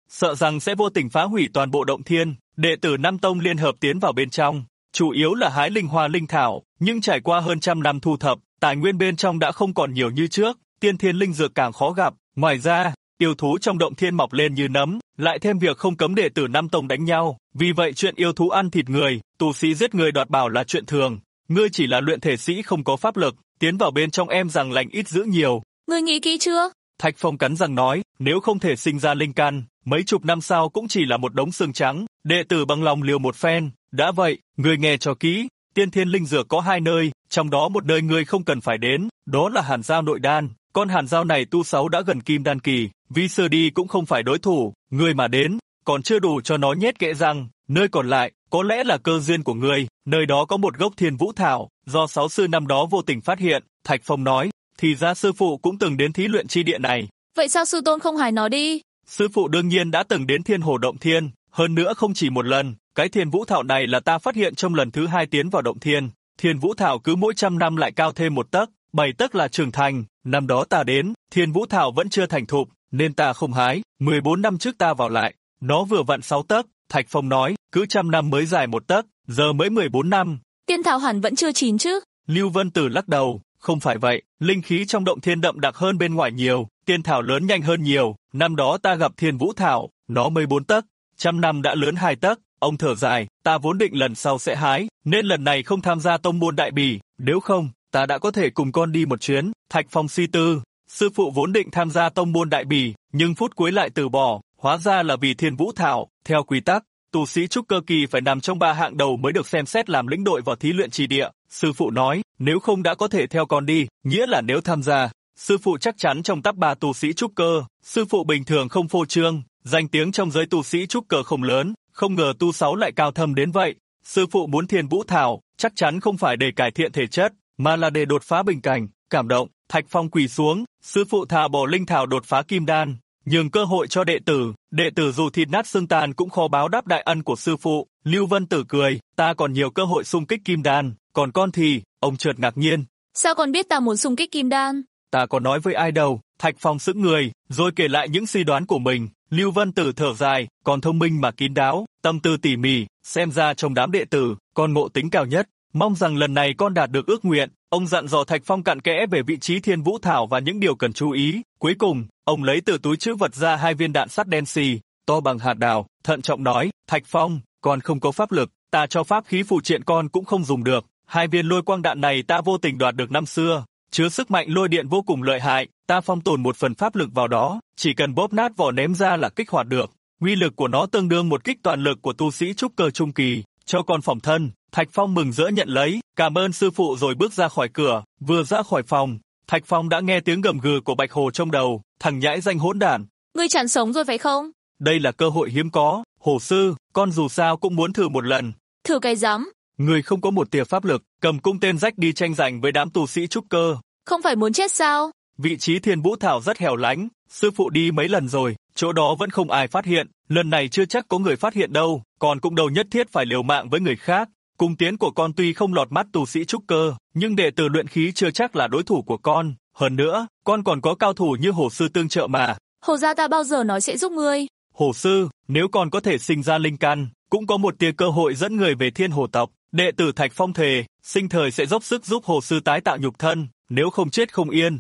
Speaker 2: sợ rằng sẽ vô tình phá hủy toàn bộ động thiên. Đệ tử Nam Tông liên hợp tiến vào bên trong, chủ yếu là hái linh hoa linh thảo, nhưng trải qua hơn trăm năm thu thập, tài nguyên bên trong đã không còn nhiều như trước, tiên thiên linh dược càng khó gặp. Ngoài ra, yêu thú trong động thiên mọc lên như nấm, lại thêm việc không cấm đệ tử Nam Tông đánh nhau, vì vậy chuyện yêu thú ăn thịt người, tu sĩ giết người đoạt bảo là chuyện thường. Ngươi chỉ là luyện thể sĩ không có pháp lực, tiến vào bên trong em rằng lành ít dữ nhiều.
Speaker 3: Ngươi nghĩ kỹ chưa?
Speaker 2: Thạch Phong cắn răng nói, nếu không thể sinh ra linh căn, mấy chục năm sau cũng chỉ là một đống xương trắng. Đệ tử bằng lòng liều một phen. Đã vậy, ngươi nghe cho kỹ, tiên thiên linh dược có 2 nơi, trong đó một nơi ngươi không cần phải đến, đó là Hàn Giao nội đan. Con Hàn Giao này tu 6 đã gần kim đan kỳ, vi sư đi cũng không phải đối thủ, ngươi mà đến, còn chưa đủ cho nó nhét kẽ răng. Nơi còn lại, có lẽ là cơ duyên của ngươi, nơi đó có một gốc Thiên Vũ Thảo, do 6 sư năm đó vô tình phát hiện. Thạch Phong nói, thì ra sư phụ cũng từng đến thí luyện chi địa này.
Speaker 3: Vậy sao sư tôn không hài nó đi?
Speaker 2: Sư phụ đương nhiên đã từng đến Thiên Hồ Động Thiên, hơn nữa không chỉ một lần. Cái Thiên Vũ Thảo này là ta phát hiện trong lần thứ 2 tiến vào Động Thiên. Thiên Vũ Thảo cứ mỗi 100 năm lại cao thêm 1 tấc, 7 tấc là trưởng thành. Năm đó ta đến, Thiên Vũ Thảo vẫn chưa thành thục, nên ta không hái. 14 năm trước ta vào lại, nó vừa vặn 6 tấc. Thạch Phong nói, cứ 100 năm mới dài 1 tấc, giờ mới 14 năm.
Speaker 3: Tiên thảo hẳn vẫn chưa chín chứ?
Speaker 2: Lưu Vân Tử lắc đầu, không phải vậy, linh khí trong Động Thiên đậm đặc hơn bên ngoài nhiều, tiên thảo lớn nhanh hơn nhiều. Năm đó ta gặp Thiên Vũ Thảo, nó mới 4 tấc, 100 năm đã lớn 2 tấc. Ông thở dài, ta vốn định lần sau sẽ hái, nên lần này không tham gia tông môn đại bỉ, nếu không, ta đã có thể cùng con đi một chuyến. Thạch Phong suy tư, sư phụ vốn định tham gia tông môn đại bỉ, nhưng phút cuối lại từ bỏ, hóa ra là vì Thiên Vũ Thảo. Theo quy tắc, tu sĩ trúc cơ kỳ phải nằm trong 3 hạng đầu mới được xem xét làm lĩnh đội vào thí luyện chi địa. Sư phụ nói, nếu không đã có thể theo con đi, nghĩa là nếu tham gia, sư phụ chắc chắn trong top 3 tu sĩ trúc cơ. Sư phụ bình thường không phô trương, danh tiếng trong giới tu sĩ trúc cơ không lớn, không ngờ tu 6 lại cao thâm đến vậy. Sư phụ muốn Thiên Vũ Thảo, chắc chắn không phải để cải thiện thể chất, mà là để đột phá bình cảnh. Cảm động, Thạch Phong quỳ xuống, sư phụ thà bỏ linh thảo đột phá kim đan, nhường cơ hội cho đệ tử dù thịt nát xương tàn cũng khó báo đáp đại ân của sư phụ. Lưu Vân Tử cười, ta còn nhiều cơ hội xung kích kim đan, còn con thì, ông chợt ngạc nhiên.
Speaker 3: Sao con biết ta muốn xung kích kim đan?
Speaker 2: Ta có nói với ai đâu. Thạch Phong sững người, rồi kể lại những suy đoán của mình. Lưu Vân Tử thở dài, còn thông minh mà kín đáo, tâm tư tỉ mỉ, xem ra trong đám đệ tử, con ngộ tính cao nhất. Mong rằng lần này con đạt được ước nguyện. Ông dặn dò Thạch Phong cặn kẽ về vị trí Thiên Vũ Thảo và những điều cần chú ý. Cuối cùng, ông lấy từ túi trữ vật ra 2 viên đạn sắt đen xì, to bằng hạt đào, thận trọng nói, Thạch Phong, con không có pháp lực, ta cho pháp khí phù triện con cũng không dùng được. 2 viên lôi quang đạn này ta vô tình đoạt được năm xưa, chứa sức mạnh lôi điện vô cùng lợi hại, ta phong tồn một phần pháp lực vào đó, chỉ cần bóp nát vỏ ném ra là kích hoạt được. Uy lực của nó tương đương một kích toàn lực của tu sĩ trúc cơ trung kỳ, cho con phòng thân. Thạch Phong mừng rỡ nhận lấy, cảm ơn sư phụ rồi bước ra khỏi cửa. Vừa ra khỏi phòng, Thạch Phong đã nghe tiếng gầm gừ của Bạch Hồ trong đầu, thằng nhãi danh hỗn đản.
Speaker 3: Ngươi chán sống rồi phải không?
Speaker 2: Đây là cơ hội hiếm có, Hồ sư, con dù sao cũng muốn thử một lần.
Speaker 3: Thử cái rắm?
Speaker 2: Người không có một tia pháp lực, cầm cung tên rách đi tranh giành với đám tu sĩ trúc cơ.
Speaker 3: Không phải muốn chết sao?
Speaker 2: Vị trí Thiên Vũ Thảo rất hẻo lánh, sư phụ đi mấy lần rồi, chỗ đó vẫn không ai phát hiện, lần này chưa chắc có người phát hiện đâu, còn cũng đâu nhất thiết phải liều mạng với người khác. Cung tiến của con tuy không lọt mắt tu sĩ trúc cơ, nhưng đệ tử luyện khí chưa chắc là đối thủ của con. Hơn nữa, con còn có cao thủ như Hồ sư tương trợ mà.
Speaker 3: Hồ gia ta bao giờ nói sẽ giúp ngươi.
Speaker 2: Hồ sư, nếu con có thể sinh ra linh căn, cũng có một tia cơ hội dẫn người về Thiên Hồ tộc. Đệ tử Thạch Phong thề, sinh thời sẽ dốc sức giúp Hồ sư tái tạo nhục thân, nếu không chết không yên.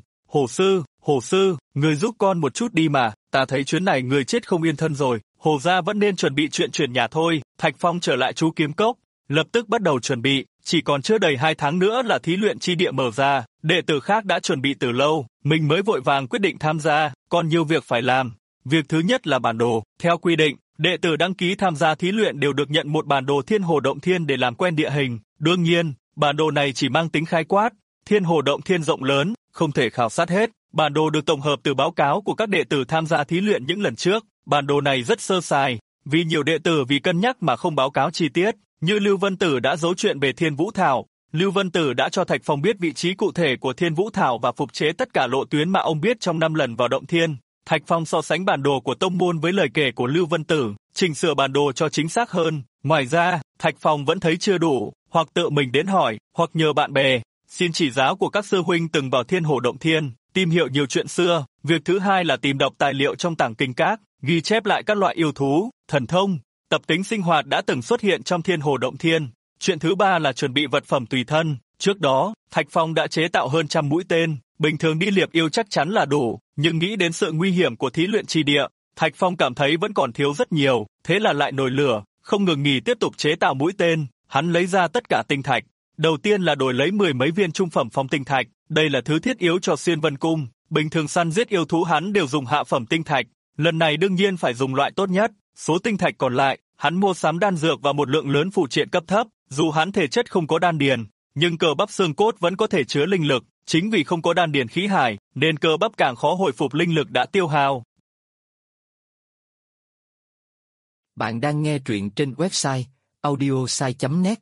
Speaker 2: Hồ sư, người giúp con một chút đi mà, ta thấy chuyến này người chết không yên thân rồi. Hồ gia vẫn nên chuẩn bị chuyện chuyển nhà thôi. Thạch Phong trở lại chú kiếm cốc, lập tức bắt đầu chuẩn bị, chỉ còn chưa đầy 2 tháng nữa là thí luyện chi địa mở ra, đệ tử khác đã chuẩn bị từ lâu, mình mới vội vàng quyết định tham gia, còn nhiều việc phải làm. Việc thứ nhất là bản đồ, theo quy định, đệ tử đăng ký tham gia thí luyện đều được nhận một bản đồ Thiên Hồ Động Thiên để làm quen địa hình, đương nhiên, bản đồ này chỉ mang tính khái quát, Thiên Hồ Động Thiên rộng lớn, không thể khảo sát hết, bản đồ được tổng hợp từ báo cáo của các đệ tử tham gia thí luyện những lần trước, bản đồ này rất sơ sài, vì nhiều đệ tử vì cân nhắc mà không báo cáo chi tiết. Như Lưu Vân Tử đã giấu chuyện về Thiên Vũ Thảo, Lưu Vân Tử đã cho Thạch Phong biết vị trí cụ thể của Thiên Vũ Thảo và phục chế tất cả lộ tuyến mà ông biết trong 5 lần vào Động Thiên. Thạch Phong so sánh bản đồ của tông môn với lời kể của Lưu Vân Tử, chỉnh sửa bản đồ cho chính xác hơn. Ngoài ra, Thạch Phong vẫn thấy chưa đủ, hoặc tự mình đến hỏi, hoặc nhờ bạn bè, xin chỉ giáo của các sư huynh từng vào Thiên Hồ Động Thiên, tìm hiểu nhiều chuyện xưa. Việc thứ hai là tìm đọc tài liệu trong tàng kinh các, ghi chép lại các loại yêu thú, thần thông, tập tính sinh hoạt đã từng xuất hiện trong thiên hồ động thiên. Chuyện thứ ba là chuẩn bị vật phẩm tùy thân. Trước đó, Thạch Phong đã chế tạo hơn 100 mũi tên, bình thường đi liệp yêu chắc chắn là đủ, nhưng nghĩ đến sự nguy hiểm của thí luyện chi địa, Thạch Phong cảm thấy vẫn còn thiếu rất nhiều, thế là lại nổi lửa, không ngừng nghỉ tiếp tục chế tạo mũi tên. Hắn lấy ra tất cả tinh thạch. Đầu tiên là đổi lấy 10 mấy viên trung phẩm phong tinh thạch, đây là thứ thiết yếu cho Xuyên Vân Cung. Bình thường săn giết yêu thú hắn đều dùng hạ phẩm tinh thạch, lần này đương nhiên phải dùng loại tốt nhất. Số tinh thạch còn lại, hắn mua sắm đan dược và một lượng lớn phụ triện cấp thấp. Dù hắn thể chất không có đan điền, nhưng cơ bắp xương cốt vẫn có thể chứa linh lực. Chính vì không có đan điền khí hải, nên cơ bắp càng khó hồi phục linh lực đã tiêu hao.
Speaker 1: Bạn đang nghe truyện trên website audiosai.net.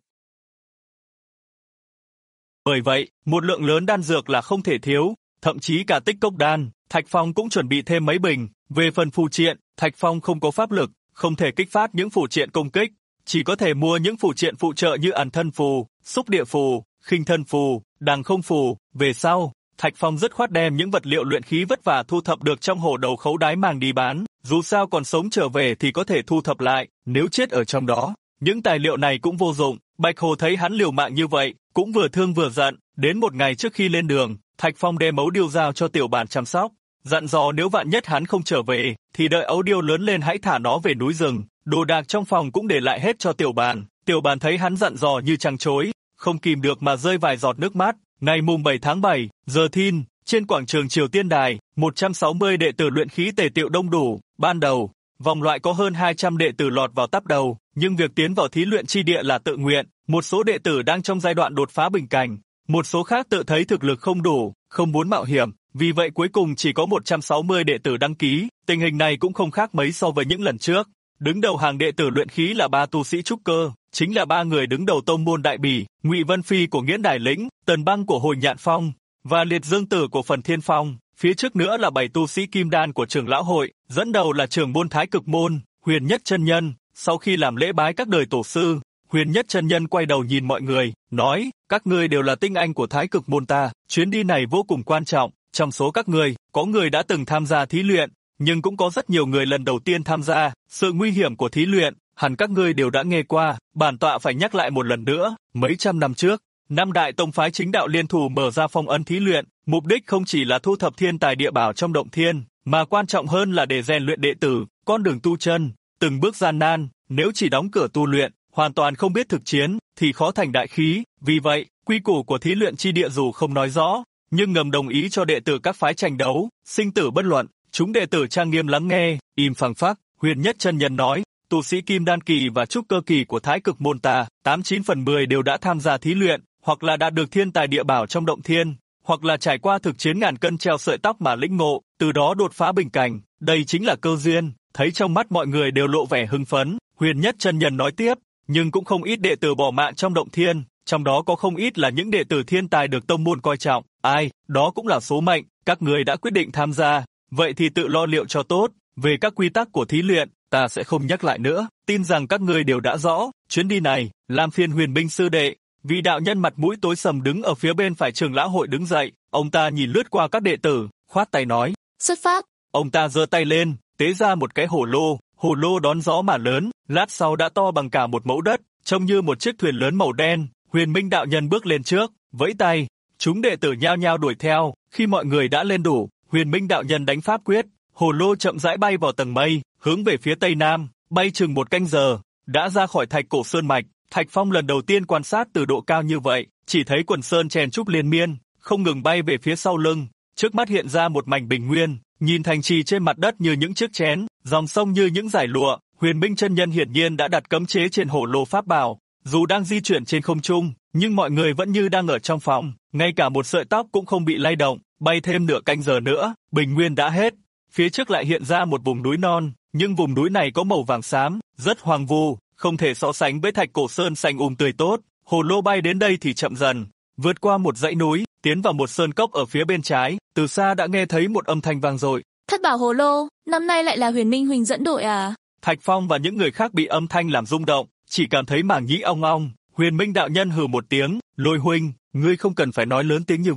Speaker 2: Bởi vậy, một lượng lớn đan dược là không thể thiếu, thậm chí cả tích cốc đan, Thạch Phong cũng chuẩn bị thêm mấy bình. Về phần phù triện, Thạch Phong không có pháp lực, không thể kích phát những phù triện công kích, chỉ có thể mua những phù triện phụ trợ như ẩn thân phù, xúc địa phù, khinh thân phù, đằng không phù. Về sau, Thạch Phong dứt khoát đem những vật liệu luyện khí vất vả thu thập được trong hồ đầu khấu đái màng đi bán, dù sao còn sống trở về thì có thể thu thập lại, nếu chết ở trong đó, những tài liệu này cũng vô dụng. Bạch Hồ thấy hắn liều mạng như vậy, cũng vừa thương vừa giận. Đến một ngày trước khi lên đường, Thạch Phong đem ấu điêu giao cho Tiểu Bàn chăm sóc, dặn dò nếu vạn nhất hắn không trở về, thì đợi ấu điêu lớn lên hãy thả nó về núi rừng. Đồ đạc trong phòng cũng để lại hết cho Tiểu Bàn. Tiểu Bàn thấy hắn dặn dò như trăng trối, không kìm được mà rơi vài giọt nước mắt. Ngày mùng 7 tháng 7, giờ thìn, trên quảng trường Triều Tiên Đài, 160 đệ tử luyện khí tề tiệu đông đủ. Ban đầu, vòng loại có hơn 200 đệ tử lọt vào tắp đầu, nhưng việc tiến vào thí luyện chi địa là tự nguyện. Một số đệ tử đang trong giai đoạn đột phá bình cảnh, một số khác tự thấy thực lực không đủ, không muốn mạo hiểm, vì vậy cuối cùng chỉ có 160 đệ tử đăng ký. Tình hình này cũng không khác mấy so với những lần trước. Đứng đầu hàng đệ tử luyện khí là 3 tu sĩ trúc cơ, chính là 3 người đứng đầu tông môn Đại Bỉ, Ngụy Vân Phi của Nghiễn Đài Lĩnh, Tần Băng của Hồi Nhạn Phong và Liệt Dương Tử của Phần Thiên Phong. Phía trước nữa là 7 tu sĩ kim đan của Trưởng lão hội, dẫn đầu là trưởng môn Thái Cực môn, Huyền Nhất chân nhân. Sau khi làm lễ bái các đời tổ sư, Huyền Nhất chân nhân quay đầu nhìn mọi người, nói: các ngươi đều là tinh anh của Thái Cực môn ta, chuyến đi này vô cùng quan trọng. Trong số các ngươi, có người đã từng tham gia thí luyện, nhưng cũng có rất nhiều người lần đầu tiên tham gia. Sự nguy hiểm của thí luyện, hẳn các ngươi đều đã nghe qua, bản tọa phải nhắc lại một lần nữa. Mấy trăm năm trước, 5 đại tông phái chính đạo liên thủ mở ra phong ấn thí luyện, mục đích không chỉ là thu thập thiên tài địa bảo trong động thiên, mà quan trọng hơn là để rèn luyện đệ tử. Con đường tu chân, từng bước gian nan, nếu chỉ đóng cửa tu luyện, hoàn toàn không biết thực chiến, thì khó thành đại khí. Vì vậy, quy củ của thí luyện chi địa dù không nói rõ, nhưng ngầm đồng ý cho đệ tử các phái tranh đấu, sinh tử bất luận. Chúng đệ tử trang nghiêm lắng nghe, im phăng phắc. Huyền Nhất chân nhân nói: tu sĩ kim đan kỳ và trúc cơ kỳ của Thái Cực môn ta, 89 phần 10 đều đã tham gia thí luyện, hoặc là đạt được thiên tài địa bảo trong động thiên, hoặc là trải qua thực chiến ngàn cân treo sợi tóc mà lĩnh ngộ, từ đó đột phá bình cảnh. Đây chính là cơ duyên. Thấy trong mắt mọi người đều lộ vẻ hưng phấn, Huyền Nhất chân nhân nói tiếp: nhưng cũng không ít đệ tử bỏ mạng trong động thiên, trong đó có không ít là những đệ tử thiên tài được tông môn coi trọng. Ai, đó cũng là số mệnh. Các người đã quyết định tham gia, vậy thì tự lo liệu cho tốt. Về các quy tắc của thí luyện, ta sẽ không nhắc lại nữa, tin rằng các ngươi đều đã rõ. Chuyến đi này, làm phiền Huyền Minh sư đệ. Vị đạo nhân mặt mũi tối sầm đứng ở phía bên phải Trưởng lão hội đứng dậy, ông ta nhìn lướt qua các đệ tử, khoát tay nói:
Speaker 3: xuất phát.
Speaker 2: Ông ta giơ tay lên, tế ra một cái hồ lô đón gió mà lớn, lát sau đã to bằng cả một mẫu đất, trông như một chiếc thuyền lớn màu đen. Huyền Minh đạo nhân bước lên trước, vẫy tay, chúng đệ tử nhao nhao đuổi theo. Khi mọi người đã lên đủ, Huyền Minh đạo nhân đánh pháp quyết, hồ lô chậm rãi bay vào tầng mây, hướng về phía tây nam, bay chừng 1 canh giờ, đã ra khỏi Thạch Cổ Sơn mạch. Thạch Phong lần đầu tiên quan sát từ độ cao như vậy, chỉ thấy quần sơn chèn trúc liên miên, không ngừng bay về phía sau lưng. Trước mắt hiện ra một mảnh bình nguyên, nhìn thành trì trên mặt đất như những chiếc chén, dòng sông như những dải lụa. Huyền Minh chân nhân hiển nhiên đã đặt cấm chế trên hồ lô pháp bảo, dù đang di chuyển trên không trung, nhưng mọi người vẫn như đang ở trong phòng, ngay cả một sợi tóc cũng không bị lay động. Bay thêm nửa canh giờ nữa, bình nguyên đã hết. Phía trước lại hiện ra một vùng núi non, nhưng vùng núi này có màu vàng xám, rất hoang vu, không thể so sánh với Thạch Cổ Sơn xanh tươi tốt. Hồ lô bay đến đây thì chậm dần, vượt qua một dãy núi, tiến vào một sơn cốc ở phía bên trái. Từ xa đã nghe thấy một âm thanh vang dội.
Speaker 3: Thất bảo hồ lô, năm nay lại là Huyền Minh huynh dẫn đội à?
Speaker 2: Thạch Phong và những người khác bị âm thanh làm rung động, chỉ cảm thấy màng nhĩ ong ong. Huyền Minh đạo nhân hừ một tiếng, Lôi huynh, ngươi không cần phải nói lớn tiếng như vậy.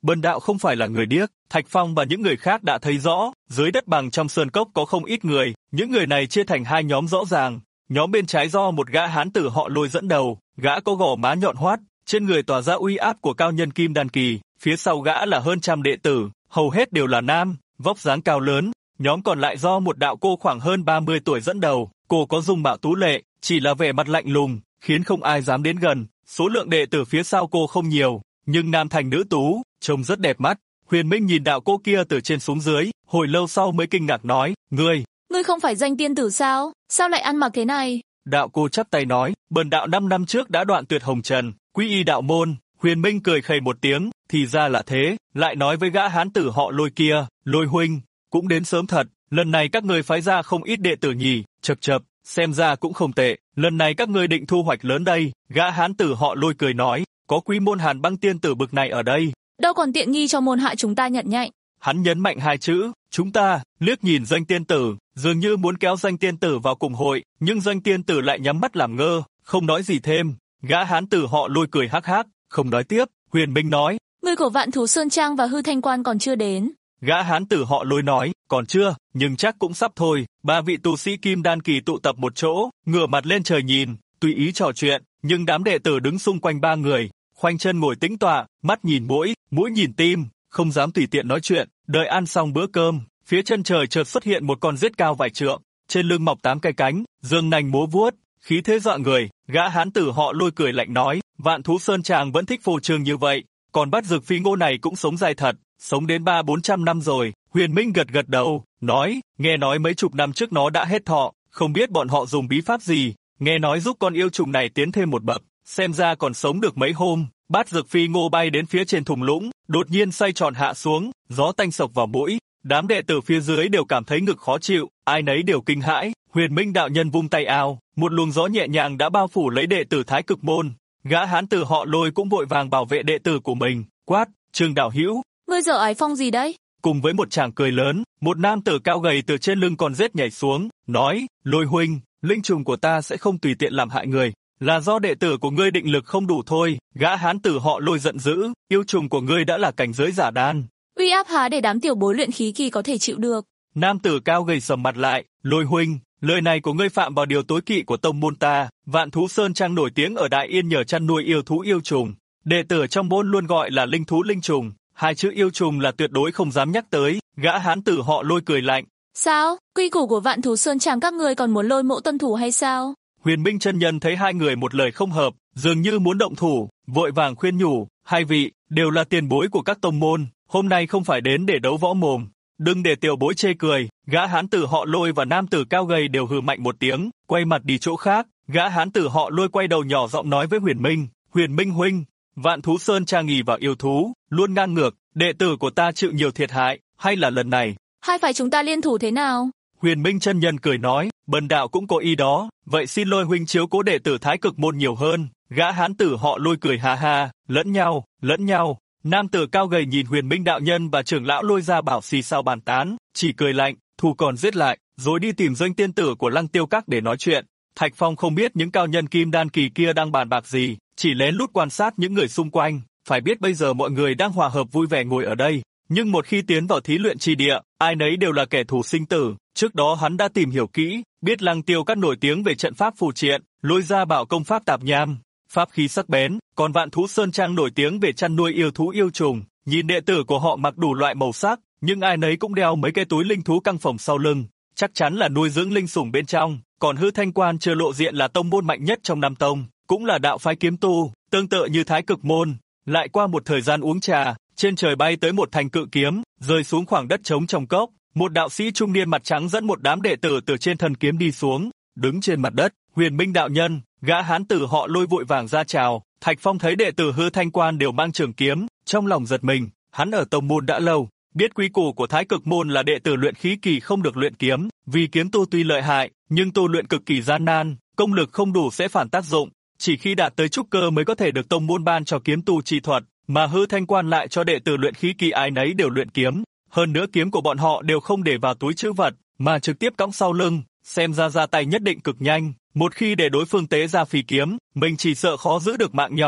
Speaker 2: Bần đạo không phải là người điếc. Thạch Phong và những người khác đã thấy rõ, dưới đất bằng trong sơn cốc có không ít người, những người này chia thành hai nhóm rõ ràng. Nhóm bên trái do một gã hán tử họ Lôi dẫn đầu, gã có gò má nhọn hoắt, trên người tỏa ra uy áp của cao nhân kim đan kỳ, phía sau gã là hơn trăm đệ tử, hầu hết đều là nam, vóc dáng cao lớn. Nhóm còn lại do một đạo cô khoảng hơn 30 tuổi dẫn đầu, cô có dung mạo tú lệ, chỉ là vẻ mặt lạnh lùng, khiến không ai dám đến gần. Số lượng đệ tử phía sau cô không nhiều, nhưng nam thành nữ tú, trông rất đẹp mắt. Huyền Minh nhìn đạo cô kia từ trên xuống dưới, hồi lâu sau mới kinh ngạc nói, Ngươi
Speaker 3: không phải danh tiên tử sao? Sao lại ăn mặc thế này?
Speaker 2: Đạo cô chắp tay nói, bần đạo 5 năm trước đã đoạn tuyệt hồng trần, quy y đạo môn. Huyền Minh cười khẩy một tiếng, thì ra là thế, lại nói với gã hán tử họ Lôi kia, Lôi huynh, cũng đến sớm thật, lần này các ngươi phái ra không ít đệ tử nhỉ, chậc, xem ra cũng không tệ, lần này các ngươi định thu hoạch lớn đây. Gã hán tử họ Lôi cười nói, có quý môn Hàn Băng tiên tử bực này ở đây,
Speaker 3: đâu còn tiện nghi cho môn hạ chúng ta nhận nhạnh.
Speaker 2: Hắn nhấn mạnh hai chữ, chúng ta, liếc nhìn Doanh tiên tử, dường như muốn kéo Doanh tiên tử vào cùng hội, nhưng Doanh tiên tử lại nhắm mắt làm ngơ, không nói gì thêm. Gã hán tử họ Lôi cười hắc hắc, không nói tiếp. Huyền Minh nói,
Speaker 3: Người của Vạn Thú Sơn Trang và Hư Thanh Quan còn chưa đến.
Speaker 2: Gã hán tử họ Lôi nói, còn chưa, nhưng chắc cũng sắp thôi. 3 vị tu sĩ kim đan kỳ tụ tập một chỗ, ngửa mặt lên trời nhìn, tùy ý trò chuyện, nhưng đám đệ tử đứng xung quanh 3 người, khoanh chân ngồi tĩnh tọa, mắt nhìn mũi, mũi nhìn tim, không dám tùy tiện nói chuyện. Đợi ăn xong bữa cơm, phía chân trời chợt xuất hiện một con rết cao vài trượng, trên lưng mọc 8 cái cánh, dương nành múa vuốt, khí thế dọa người. Gã hán tử họ Lôi cười lạnh nói, Vạn Thú Sơn Trang vẫn thích phô trương như vậy, còn Bát Dược Phi Ngô này cũng sống dài thật, sống đến 300-400 năm rồi. Huyền Minh gật gật đầu, nói, nghe nói mấy chục năm trước nó đã hết thọ, không biết bọn họ dùng bí pháp gì, nghe nói giúp con yêu trùng này tiến thêm một bậc, xem ra còn sống được mấy hôm. Bát Dược Phi Ngô bay đến phía trên thung lũng, đột nhiên xoay tròn hạ xuống, gió tanh sộc vào mũi, đám đệ tử phía dưới đều cảm thấy ngực khó chịu, ai nấy đều kinh hãi. Huyền Minh đạo nhân vung tay áo, một luồng gió nhẹ nhàng đã bao phủ lấy đệ tử Thái Cực môn. Gã hán tử họ Lôi cũng vội vàng bảo vệ đệ tử của mình, quát, Trương đạo hữu,
Speaker 3: Ngươi dở ái phong gì đấy?
Speaker 2: Cùng với một tràng cười lớn, một nam tử cao gầy từ trên lưng con rết nhảy xuống, nói, Lôi huynh, linh trùng của ta sẽ không tùy tiện làm hại người, là do đệ tử của ngươi định lực không đủ thôi. Gã hán tử họ Lôi giận dữ, yêu trùng của ngươi đã là cảnh giới giả đan,
Speaker 3: uy áp há để đám tiểu bối luyện khí kỳ có thể chịu được.
Speaker 2: Nam tử cao gầy sầm mặt lại, Lôi huynh, lời này của ngươi phạm vào điều tối kỵ của tông môn ta. Vạn Thú Sơn Trang nổi tiếng ở Đại Yên nhờ chăn nuôi yêu thú yêu trùng, đệ tử trong môn luôn gọi là linh thú linh trùng, hai chữ yêu trùng là tuyệt đối không dám nhắc tới. Gã hán tử họ Lôi cười lạnh,
Speaker 3: sao, quy củ của Vạn Thú Sơn Trang các ngươi còn muốn lôi mộ tuân thủ hay sao?
Speaker 2: Huyền Minh chân nhân thấy hai người một lời không hợp, dường như muốn động thủ, vội vàng khuyên nhủ, hai vị đều là tiền bối của các tông môn, hôm nay không phải đến để đấu võ mồm, đừng để tiểu bối chê cười. Gã hán tử họ Lôi và nam tử cao gầy đều hừ mạnh một tiếng, quay mặt đi chỗ khác. Gã hán tử họ Lôi quay đầu nhỏ giọng nói với Huyền Minh huynh, Vạn Thú Sơn Trang nghỉ vào yêu thú, luôn ngang ngược, đệ tử của ta chịu nhiều thiệt hại, hay là lần này
Speaker 3: hai phải chúng ta liên thủ thế nào?
Speaker 2: Huyền Minh chân nhân cười nói, bần đạo cũng có ý đó, vậy xin Lôi huynh chiếu cố đệ tử Thái Cực môn nhiều hơn. Gã hán tử họ Lôi cười ha ha, lẫn nhau. Nam tử cao gầy nhìn Huyền Minh đạo nhân và trưởng lão Lôi ra bảo xì xào bàn tán, chỉ cười lạnh, thù còn giết lại, rồi đi tìm Doanh tiên tử của Lăng Tiêu Các để nói chuyện. Thạch Phong không biết những cao nhân kim đan kỳ kia đang bàn bạc gì, chỉ lén lút quan sát những người xung quanh. Phải biết bây giờ mọi người đang hòa hợp vui vẻ ngồi ở đây, nhưng một khi tiến vào thí luyện chi địa, ai nấy đều là kẻ thù sinh tử. Trước đó hắn đã tìm hiểu kỹ, biết Lăng Tiêu Các nổi tiếng về trận pháp phù triện, Lôi ra bảo công pháp tạp nham, pháp khí sắc bén, còn Vạn Thú Sơn Trang nổi tiếng về chăn nuôi yêu thú yêu trùng. Nhìn đệ tử của họ mặc đủ loại màu sắc, nhưng ai nấy cũng đeo mấy cái túi linh thú căng phồng sau lưng, chắc chắn là nuôi dưỡng linh sủng bên trong. Còn Hư Thanh Quan chưa lộ diện là tông môn mạnh nhất trong năm tông, cũng là đạo phái kiếm tu, tương tự như Thái Cực môn. Lại qua một thời gian uống trà, trên trời bay tới một thanh cự kiếm, rơi xuống khoảng đất trống trong cốc. Một đạo sĩ trung niên mặt trắng dẫn một đám đệ tử từ trên thân kiếm đi xuống, đứng trên mặt đất. Huyền Minh đạo nhân, gã hán tử họ Lôi vội vàng ra chào. Thạch Phong thấy đệ tử Hư Thanh Quan đều mang trường kiếm, trong lòng giật mình. Hắn ở tông môn đã lâu, biết quy củ của Thái Cực môn là đệ tử luyện khí kỳ không được luyện kiếm, vì kiếm tu tuy lợi hại, nhưng tu luyện cực kỳ gian nan, công lực không đủ sẽ phản tác dụng. Chỉ khi đạt tới trúc cơ mới có thể được tông môn ban cho kiếm tu chi thuật, mà Hư Thanh Quan lại cho đệ tử luyện khí kỳ ai nấy đều luyện kiếm. Hơn nữa kiếm của bọn họ đều không để vào túi trữ vật, mà trực tiếp cõng sau lưng, xem ra tay nhất định cực nhanh. Một khi để đối phương tế ra phi kiếm, mình chỉ sợ khó giữ được mạng nhỏ.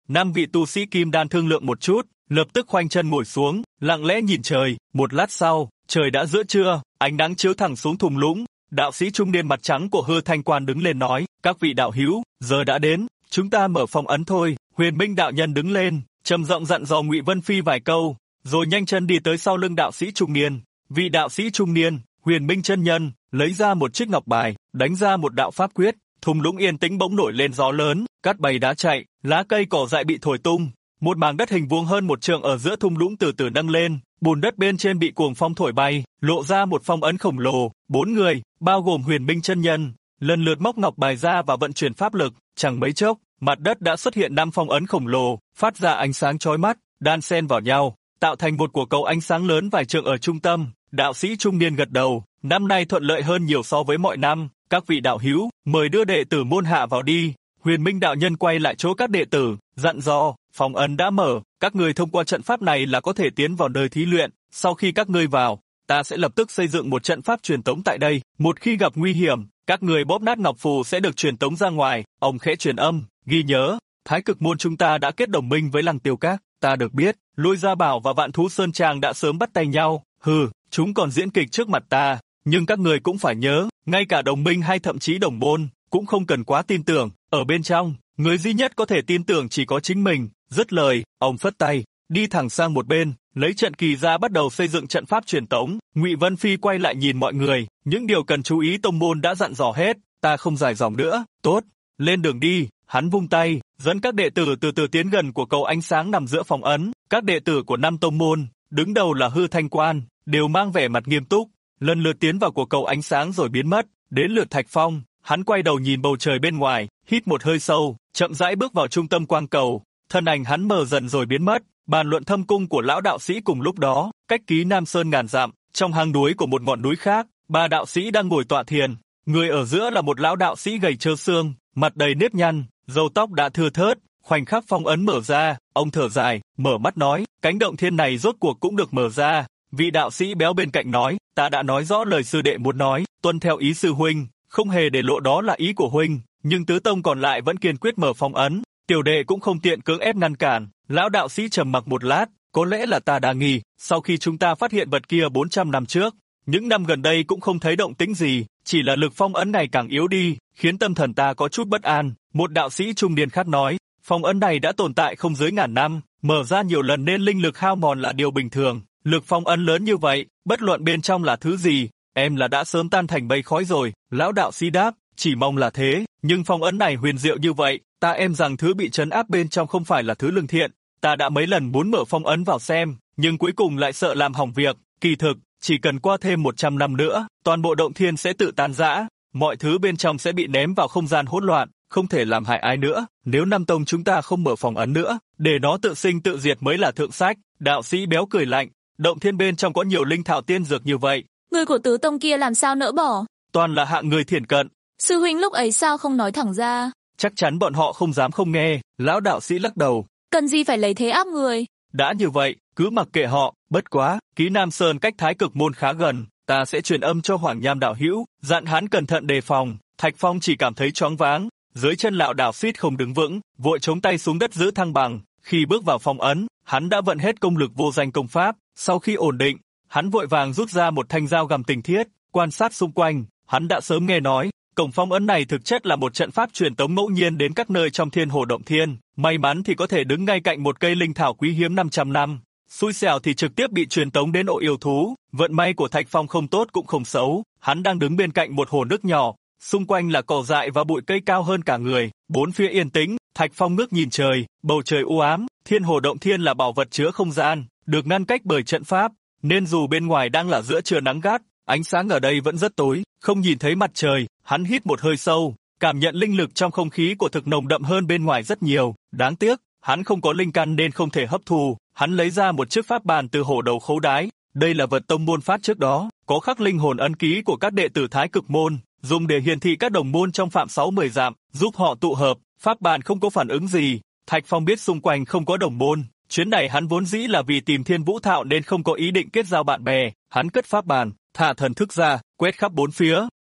Speaker 2: 5 vị tu sĩ kim đan thương lượng một chút, lập tức khoanh chân ngồi xuống, lặng lẽ nhìn trời. Một lát sau, trời đã giữa trưa, ánh nắng chiếu thẳng xuống thung lũng. Đạo sĩ trung niên mặt trắng của Hư Thanh Quan đứng lên nói, các vị đạo hữu, giờ đã đến, chúng ta mở phong ấn thôi. Huyền Minh đạo nhân đứng lên, trầm giọng dặn dò Ngụy Vân Phi vài câu, rồi nhanh chân đi tới sau lưng đạo sĩ trung niên. Vị đạo sĩ trung niên, Huyền Minh chân nhân, lấy ra một chiếc ngọc bài, đánh ra một đạo pháp quyết, thung lũng yên tĩnh bỗng nổi lên gió lớn, cát bay đá chạy, lá cây cỏ dại bị thổi tung. Một mảng đất hình vuông hơn một trượng ở giữa thung lũng từ từ nâng lên, bùn đất bên trên bị cuồng phong thổi bay, lộ ra một phong ấn khổng lồ. 4 người, bao gồm Huyền Minh chân nhân, lần lượt móc ngọc bài ra và vận chuyển pháp lực. Chẳng mấy chốc, mặt đất đã xuất hiện 5 phong ấn khổng lồ, phát ra ánh sáng chói mắt, đan xen vào nhau, tạo thành một quả cầu ánh sáng lớn vài trượng ở trung tâm. Đạo sĩ trung niên gật đầu, năm nay thuận lợi hơn nhiều so với mọi năm. Các vị đạo hữu, mời đưa đệ tử môn hạ vào đi. Huyền Minh đạo nhân quay lại chỗ các đệ tử, dặn dò, phong ấn đã mở, các người thông qua trận pháp này là có thể tiến vào nơi thí luyện. Sau khi các ngươi vào, ta sẽ lập tức xây dựng một trận pháp truyền tống tại đây. Một khi gặp nguy hiểm, các người bóp nát ngọc phù sẽ được truyền tống ra ngoài. Ông khẽ truyền âm, ghi nhớ, Thái Cực môn chúng ta đã kết đồng minh với Lăng Tiêu Các. Ta được biết, Lôi Gia Bảo và Vạn Thú Sơn Trang đã sớm bắt tay nhau. Chúng còn diễn kịch trước mặt ta. Nhưng các người cũng phải nhớ, ngay cả đồng minh hay thậm chí đồng môn, cũng không cần quá tin tưởng. Ở bên trong, người duy nhất có thể tin tưởng chỉ có chính mình. Dứt lời, ông phất tay, đi thẳng sang một bên, lấy trận kỳ ra bắt đầu xây dựng trận pháp truyền tống. Ngụy Vân Phi quay lại nhìn mọi người, những điều cần chú ý tông môn đã dặn dò hết, ta không dài dòng nữa. Tốt, lên đường đi. Hắn vung tay, dẫn các đệ tử từ từ tiến gần của cầu ánh sáng nằm giữa phòng ấn. Các đệ tử của 5 tông môn, đứng đầu là Hư Thanh Quan, đều mang vẻ mặt nghiêm túc, lần lượt tiến vào của cầu ánh sáng rồi biến mất. Đến lượt Thạch Phong, hắn quay đầu nhìn bầu trời bên ngoài, hít một hơi sâu, chậm rãi bước vào trung tâm quang cầu. Thân ảnh hắn mờ dần rồi biến mất. Bàn luận thâm cung của lão đạo sĩ cùng lúc đó, cách Ký Nam Sơn ngàn dặm, trong hang núi của một ngọn núi khác, 3 đạo sĩ đang ngồi tọa thiền. Người ở giữa là một lão đạo sĩ gầy trơ xương, mặt đầy nếp nhăn, râu tóc đã thưa thớt. Khoảnh khắc phong ấn mở ra, ông thở dài, mở mắt nói, cánh động thiên này rốt cuộc cũng được mở ra. Vị đạo sĩ béo bên cạnh nói, ta đã nói rõ lời sư đệ muốn nói, tuân theo ý sư huynh, không hề để lộ đó là ý của huynh. Nhưng tứ tông còn lại vẫn kiên quyết mở phong ấn, tiểu đệ cũng không tiện cưỡng ép ngăn cản. Lão đạo sĩ trầm mặc một lát, có lẽ là ta đa nghi, sau khi chúng ta phát hiện vật kia 400 năm trước, những năm gần đây cũng không thấy động tĩnh gì, chỉ là lực phong ấn này càng yếu đi, khiến tâm thần ta có chút bất an. Một đạo sĩ trung niên khác nói, phong ấn này đã tồn tại không dưới ngàn năm, mở ra nhiều lần nên linh lực hao mòn là điều bình thường. Lực phong ấn lớn như vậy, bất luận bên trong là thứ gì, em là đã sớm tan thành mây khói rồi. Lão đạo sĩ đáp, chỉ mong là thế, nhưng phong ấn này huyền diệu như vậy, ta em rằng thứ bị trấn áp bên trong không phải là thứ lương thiện. Ta đã mấy lần muốn mở phong ấn vào xem, nhưng cuối cùng lại sợ làm hỏng việc. Kỳ thực, chỉ cần qua thêm 100 năm nữa, toàn bộ động thiên sẽ tự tan rã, mọi thứ bên trong sẽ bị ném vào không gian hỗn loạn, không thể làm hại ai nữa. Nếu Nam tông chúng ta không mở phong ấn nữa, để nó tự sinh tự diệt mới là thượng sách. Đạo sĩ béo cười lạnh, động thiên bên trong có nhiều linh thảo tiên dược như vậy,
Speaker 3: Người của tứ tông kia làm sao nỡ bỏ?
Speaker 2: toàn là hạng người thiển cận.
Speaker 3: Sư huynh lúc ấy sao không nói thẳng ra?
Speaker 2: Chắc chắn bọn họ không dám không nghe. Lão đạo sĩ lắc đầu,
Speaker 3: Cần gì phải lấy thế áp người?
Speaker 2: đã như vậy, cứ mặc kệ họ. Bất quá, Ký Nam Sơn cách Thái Cực môn khá gần, ta sẽ truyền âm cho Hoàng Nham đạo hữu, dặn hắn cẩn thận đề phòng. Thạch Phong chỉ cảm thấy choáng váng, dưới chân lão đạo suýt không đứng vững, vội chống tay xuống đất giữ thăng bằng. Khi bước vào phong ấn, hắn đã vận hết công lực vô danh công pháp. Sau khi ổn định, hắn vội vàng rút ra một thanh dao găm tinh thiết, quan sát xung quanh. Hắn đã sớm nghe nói, cổng phong ấn này thực chất là một trận pháp truyền tống ngẫu nhiên đến các nơi trong thiên hồ động thiên. May mắn thì có thể đứng ngay cạnh một cây linh thảo quý hiếm 500 năm. Xui xẻo thì trực tiếp bị truyền tống đến ổ yêu thú. Vận may của Thạch Phong không tốt cũng không xấu. Hắn đang đứng bên cạnh một hồ nước nhỏ, xung quanh là cỏ dại và bụi cây cao hơn cả người. Bốn phía yên tĩnh, Thạch Phong ngước nhìn trời, bầu trời u ám. Thiên hồ động thiên là bảo vật chứa không gian, được ngăn cách bởi trận pháp, nên dù bên ngoài đang là giữa trưa nắng gắt, ánh sáng ở đây vẫn rất tối, không nhìn thấy mặt trời. Hắn hít một hơi sâu, cảm nhận linh lực trong không khí của thực nồng đậm hơn bên ngoài rất nhiều. Đáng tiếc, hắn không có linh căn nên không thể hấp thu. Hắn lấy ra một chiếc pháp bàn từ hổ đầu khấu đái. Đây là vật tông môn phát trước đó, có khắc linh hồn ấn ký của các đệ tử Thái Cực môn, dùng để hiển thị các đồng môn trong phạm 60 dặm, giúp họ tụ hợp. Pháp bàn không có phản ứng gì. Thạch Phong biết xung quanh không có đồng môn. Chuyến này hắn vốn dĩ là vì tìm Thiên Vũ Thạo nên không có ý định kết giao bạn bè. Hắn cất pháp bàn, thả thần thức ra, quét khắp bốn phía.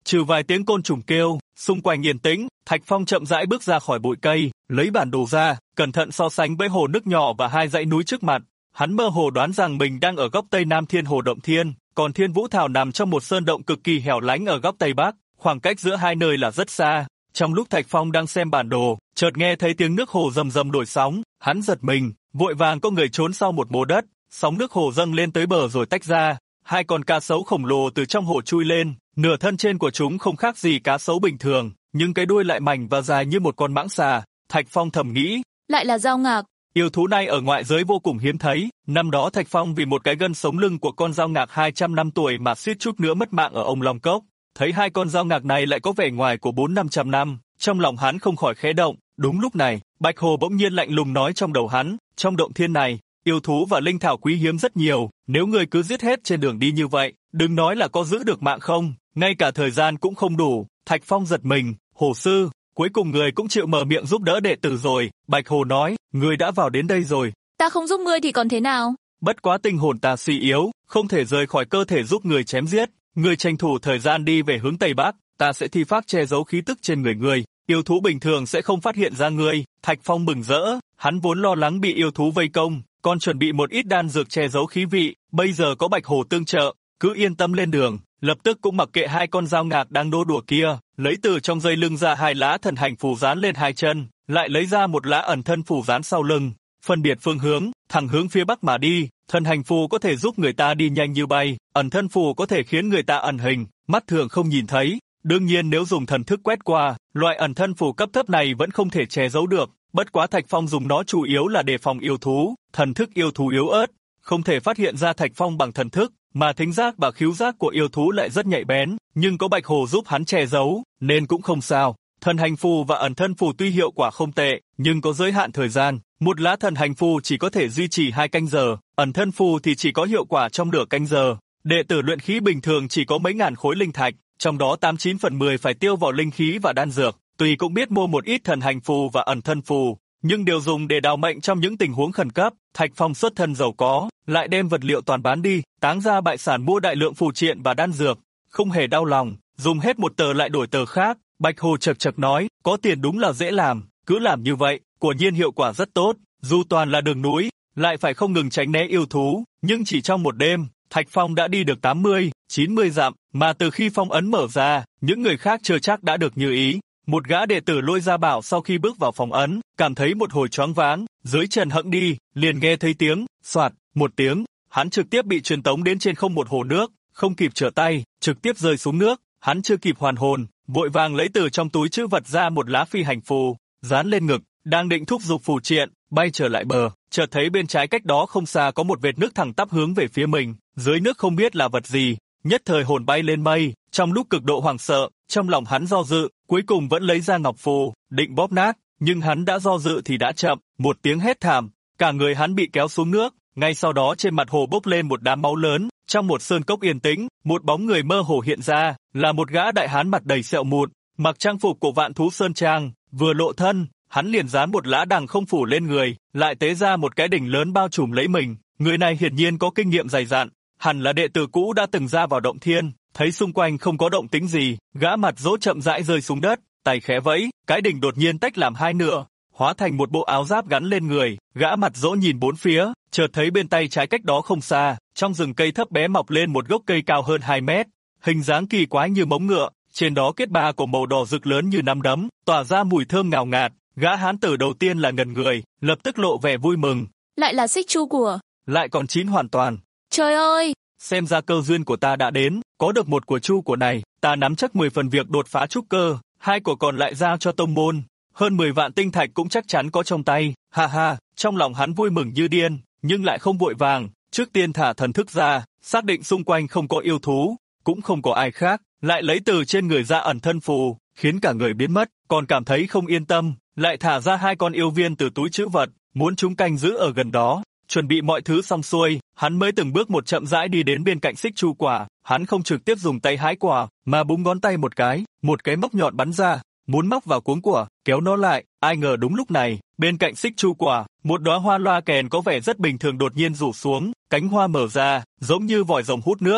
Speaker 2: Trừ vài tiếng côn trùng kêu, xung quanh yên tĩnh, Thạch Phong chậm rãi bước ra khỏi bụi cây, lấy bản đồ ra, cẩn thận so sánh với hồ nước nhỏ và hai dãy núi trước mặt. Hắn mơ hồ đoán rằng mình đang ở góc tây nam Thiên Hồ Động Thiên, còn Thiên Vũ Thảo nằm trong một sơn động cực kỳ hẻo lánh ở góc tây bắc, khoảng cách giữa hai nơi là rất xa. Trong lúc Thạch Phong đang xem bản đồ, chợt nghe thấy tiếng nước hồ rầm rầm nổi sóng, hắn giật mình, vội vàng có người trốn sau một mố đất, sóng nước hồ dâng lên tới bờ rồi tách ra, hai con cá sấu khổng lồ từ trong hồ chui lên, nửa thân trên của chúng không khác gì cá sấu bình thường, nhưng cái đuôi lại mảnh và dài như một con mãng xà. Thạch Phong thầm nghĩ,
Speaker 3: lại là dao ngạc.
Speaker 2: Yêu thú này ở ngoại giới vô cùng hiếm thấy, năm đó Thạch Phong vì một cái gân sống lưng của con dao ngạc 200 năm tuổi mà suýt chút nữa mất mạng ở Ông Long Cốc. Thấy hai con dao ngạc này lại có vẻ ngoài của 400-500 năm, trong lòng hắn không khỏi khẽ động. Đúng lúc này, Bạch Hồ bỗng nhiên lạnh lùng nói trong đầu hắn, trong động thiên này, yêu thú và linh thảo quý hiếm rất nhiều, nếu người cứ giết hết trên đường đi như vậy, đừng nói là có giữ được mạng không, ngay cả thời gian cũng không đủ. Thạch Phong giật mình, Hồ sư, cuối cùng người cũng chịu mở miệng giúp đỡ đệ tử rồi. Bạch Hồ nói, người đã vào đến đây rồi.
Speaker 3: Ta không giúp ngươi thì còn thế nào?
Speaker 2: Bất quá tinh hồn ta suy yếu, không thể rời khỏi cơ thể giúp người chém giết. Người tranh thủ thời gian đi về hướng Tây Bắc, ta sẽ thi pháp che giấu khí tức trên người người. Yêu thú bình thường sẽ không phát hiện ra ngươi. Thạch Phong mừng rỡ, hắn vốn lo lắng bị yêu thú vây công, còn chuẩn bị một ít đan dược che giấu khí vị, bây giờ có Bạch Hồ tương trợ, cứ yên tâm lên đường. Lập tức cũng mặc kệ hai con dao ngạc đang đô đùa kia, lấy từ trong dây lưng ra hai lá thần hành phù dán lên hai chân, lại lấy ra một lá ẩn thân phù dán sau lưng, phân biệt phương hướng, thẳng hướng phía bắc mà đi. Thần hành phù có thể giúp người ta đi nhanh như bay, ẩn thân phù có thể khiến người ta ẩn hình, mắt thường không nhìn thấy. Đương nhiên nếu dùng thần thức quét qua, loại ẩn thân phù cấp thấp này vẫn không thể che giấu được. Bất quá Thạch Phong dùng nó chủ yếu là đề phòng yêu thú, thần thức yêu thú yếu ớt, không thể phát hiện ra Thạch Phong bằng thần thức, mà thính giác và khứu giác của yêu thú lại rất nhạy bén, nhưng có Bạch Hồ giúp hắn che giấu, nên cũng không sao. Thần hành phù và ẩn thân phù tuy hiệu quả không tệ, nhưng có giới hạn thời gian. Một lá thần hành phù chỉ có thể duy trì 2 canh giờ, ẩn thân phù thì chỉ có hiệu quả trong nửa canh giờ. Đệ tử luyện khí bình thường chỉ có mấy ngàn khối linh thạch, trong đó 89 phần 10 phải tiêu vào linh khí và đan dược. Tuy cũng biết mua một ít thần hành phù và ẩn thân phù, nhưng đều dùng để đào mệnh trong những tình huống khẩn cấp. Thạch Phong xuất thân giàu có, lại đem vật liệu toàn bán đi, táng ra bại sản mua đại lượng phù triện và đan dược, không hề đau lòng, dùng hết một tờ lại đổi tờ khác. Bạch Hồ chậc chậc nói, có tiền đúng là dễ làm, cứ làm như vậy, quả nhiên hiệu quả rất tốt. Dù toàn là đường núi, lại phải không ngừng tránh né yêu thú, nhưng chỉ trong một đêm, Thạch Phong đã đi được 80, 90 dặm, mà từ khi phong ấn mở ra, những người khác chưa chắc đã được như ý. Một gã đệ tử Lôi Gia Bảo sau khi bước vào phong ấn, cảm thấy một hồi choáng váng, dưới chân hẫng đi, liền nghe thấy tiếng, soạt, một tiếng, hắn trực tiếp bị truyền tống đến trên không một hồ nước, không kịp trở tay, trực tiếp rơi xuống nước. Hắn chưa kịp hoàn hồn, vội vàng lấy từ trong túi trữ vật ra một lá phi hành phù, dán lên ngực, đang định thúc giục phù triện, bay trở lại bờ, chợt thấy bên trái cách đó không xa có một vệt nước thẳng tắp hướng về phía mình, dưới nước không biết là vật gì, nhất thời hồn bay lên mây. Trong lúc cực độ hoảng sợ, trong lòng hắn do dự, cuối cùng vẫn lấy ra ngọc phù, định bóp nát, nhưng hắn đã do dự thì đã chậm, một tiếng hét thảm, cả người hắn bị kéo xuống nước. Ngay sau đó trên mặt hồ bốc lên một đám máu lớn. Trong một sơn cốc yên tĩnh, một bóng người mơ hồ hiện ra, là một gã đại hán mặt đầy sẹo mụn, mặc trang phục của Vạn Thú Sơn Trang, vừa lộ thân, hắn liền dán một lá đằng không phủ lên người, lại tế ra một cái đỉnh lớn bao trùm lấy mình. Người này hiển nhiên có kinh nghiệm dày dặn, hẳn là đệ tử cũ đã từng ra vào động thiên. Thấy xung quanh không có động tĩnh gì, gã mặt dỗ chậm rãi rơi xuống đất, tay khẽ vẫy, cái đỉnh đột nhiên tách làm hai nửa, hóa thành một bộ áo giáp gắn lên người. Gã mặt dỗ nhìn bốn phía, chợt thấy bên tay trái cách đó không xa, trong rừng cây thấp bé mọc lên một gốc cây cao hơn 2 mét, hình dáng kỳ quái như móng ngựa, trên đó kết ba của màu đỏ rực lớn như nắm đấm, tỏa ra mùi thơm ngào ngạt. Gã hán tử đầu tiên là ngẩn người, lập tức lộ vẻ vui mừng.
Speaker 3: Lại là xích chu của.
Speaker 2: Lại còn 9 hoàn toàn.
Speaker 3: Trời ơi!
Speaker 2: Xem ra cơ duyên của ta đã đến, có được một của chu của này, ta nắm chắc 10 phần việc đột phá trúc cơ, 2 của còn lại giao cho tông môn, hơn 10 vạn tinh thạch cũng chắc chắn có trong tay. Ha ha, trong lòng hắn vui mừng như điên, nhưng lại không vội vàng, trước tiên thả thần thức ra, xác định xung quanh không có yêu thú, cũng không có ai khác, lại lấy từ trên người ra ẩn thân phù, khiến cả người biến mất, còn cảm thấy không yên tâm, lại thả ra 2 con yêu viên từ túi trữ vật, muốn chúng canh giữ ở gần đó. Chuẩn bị mọi thứ xong xuôi, hắn mới từng bước một chậm rãi đi đến bên cạnh xích chu quả. Hắn không trực tiếp dùng tay hái quả, mà búng ngón tay một cái móc nhọn bắn ra, muốn móc vào cuống quả, kéo nó lại. Ai ngờ đúng lúc này, bên cạnh xích chu quả, một đóa hoa loa kèn có vẻ rất bình thường đột nhiên rủ xuống, cánh hoa mở ra, giống như vòi rồng hút nước.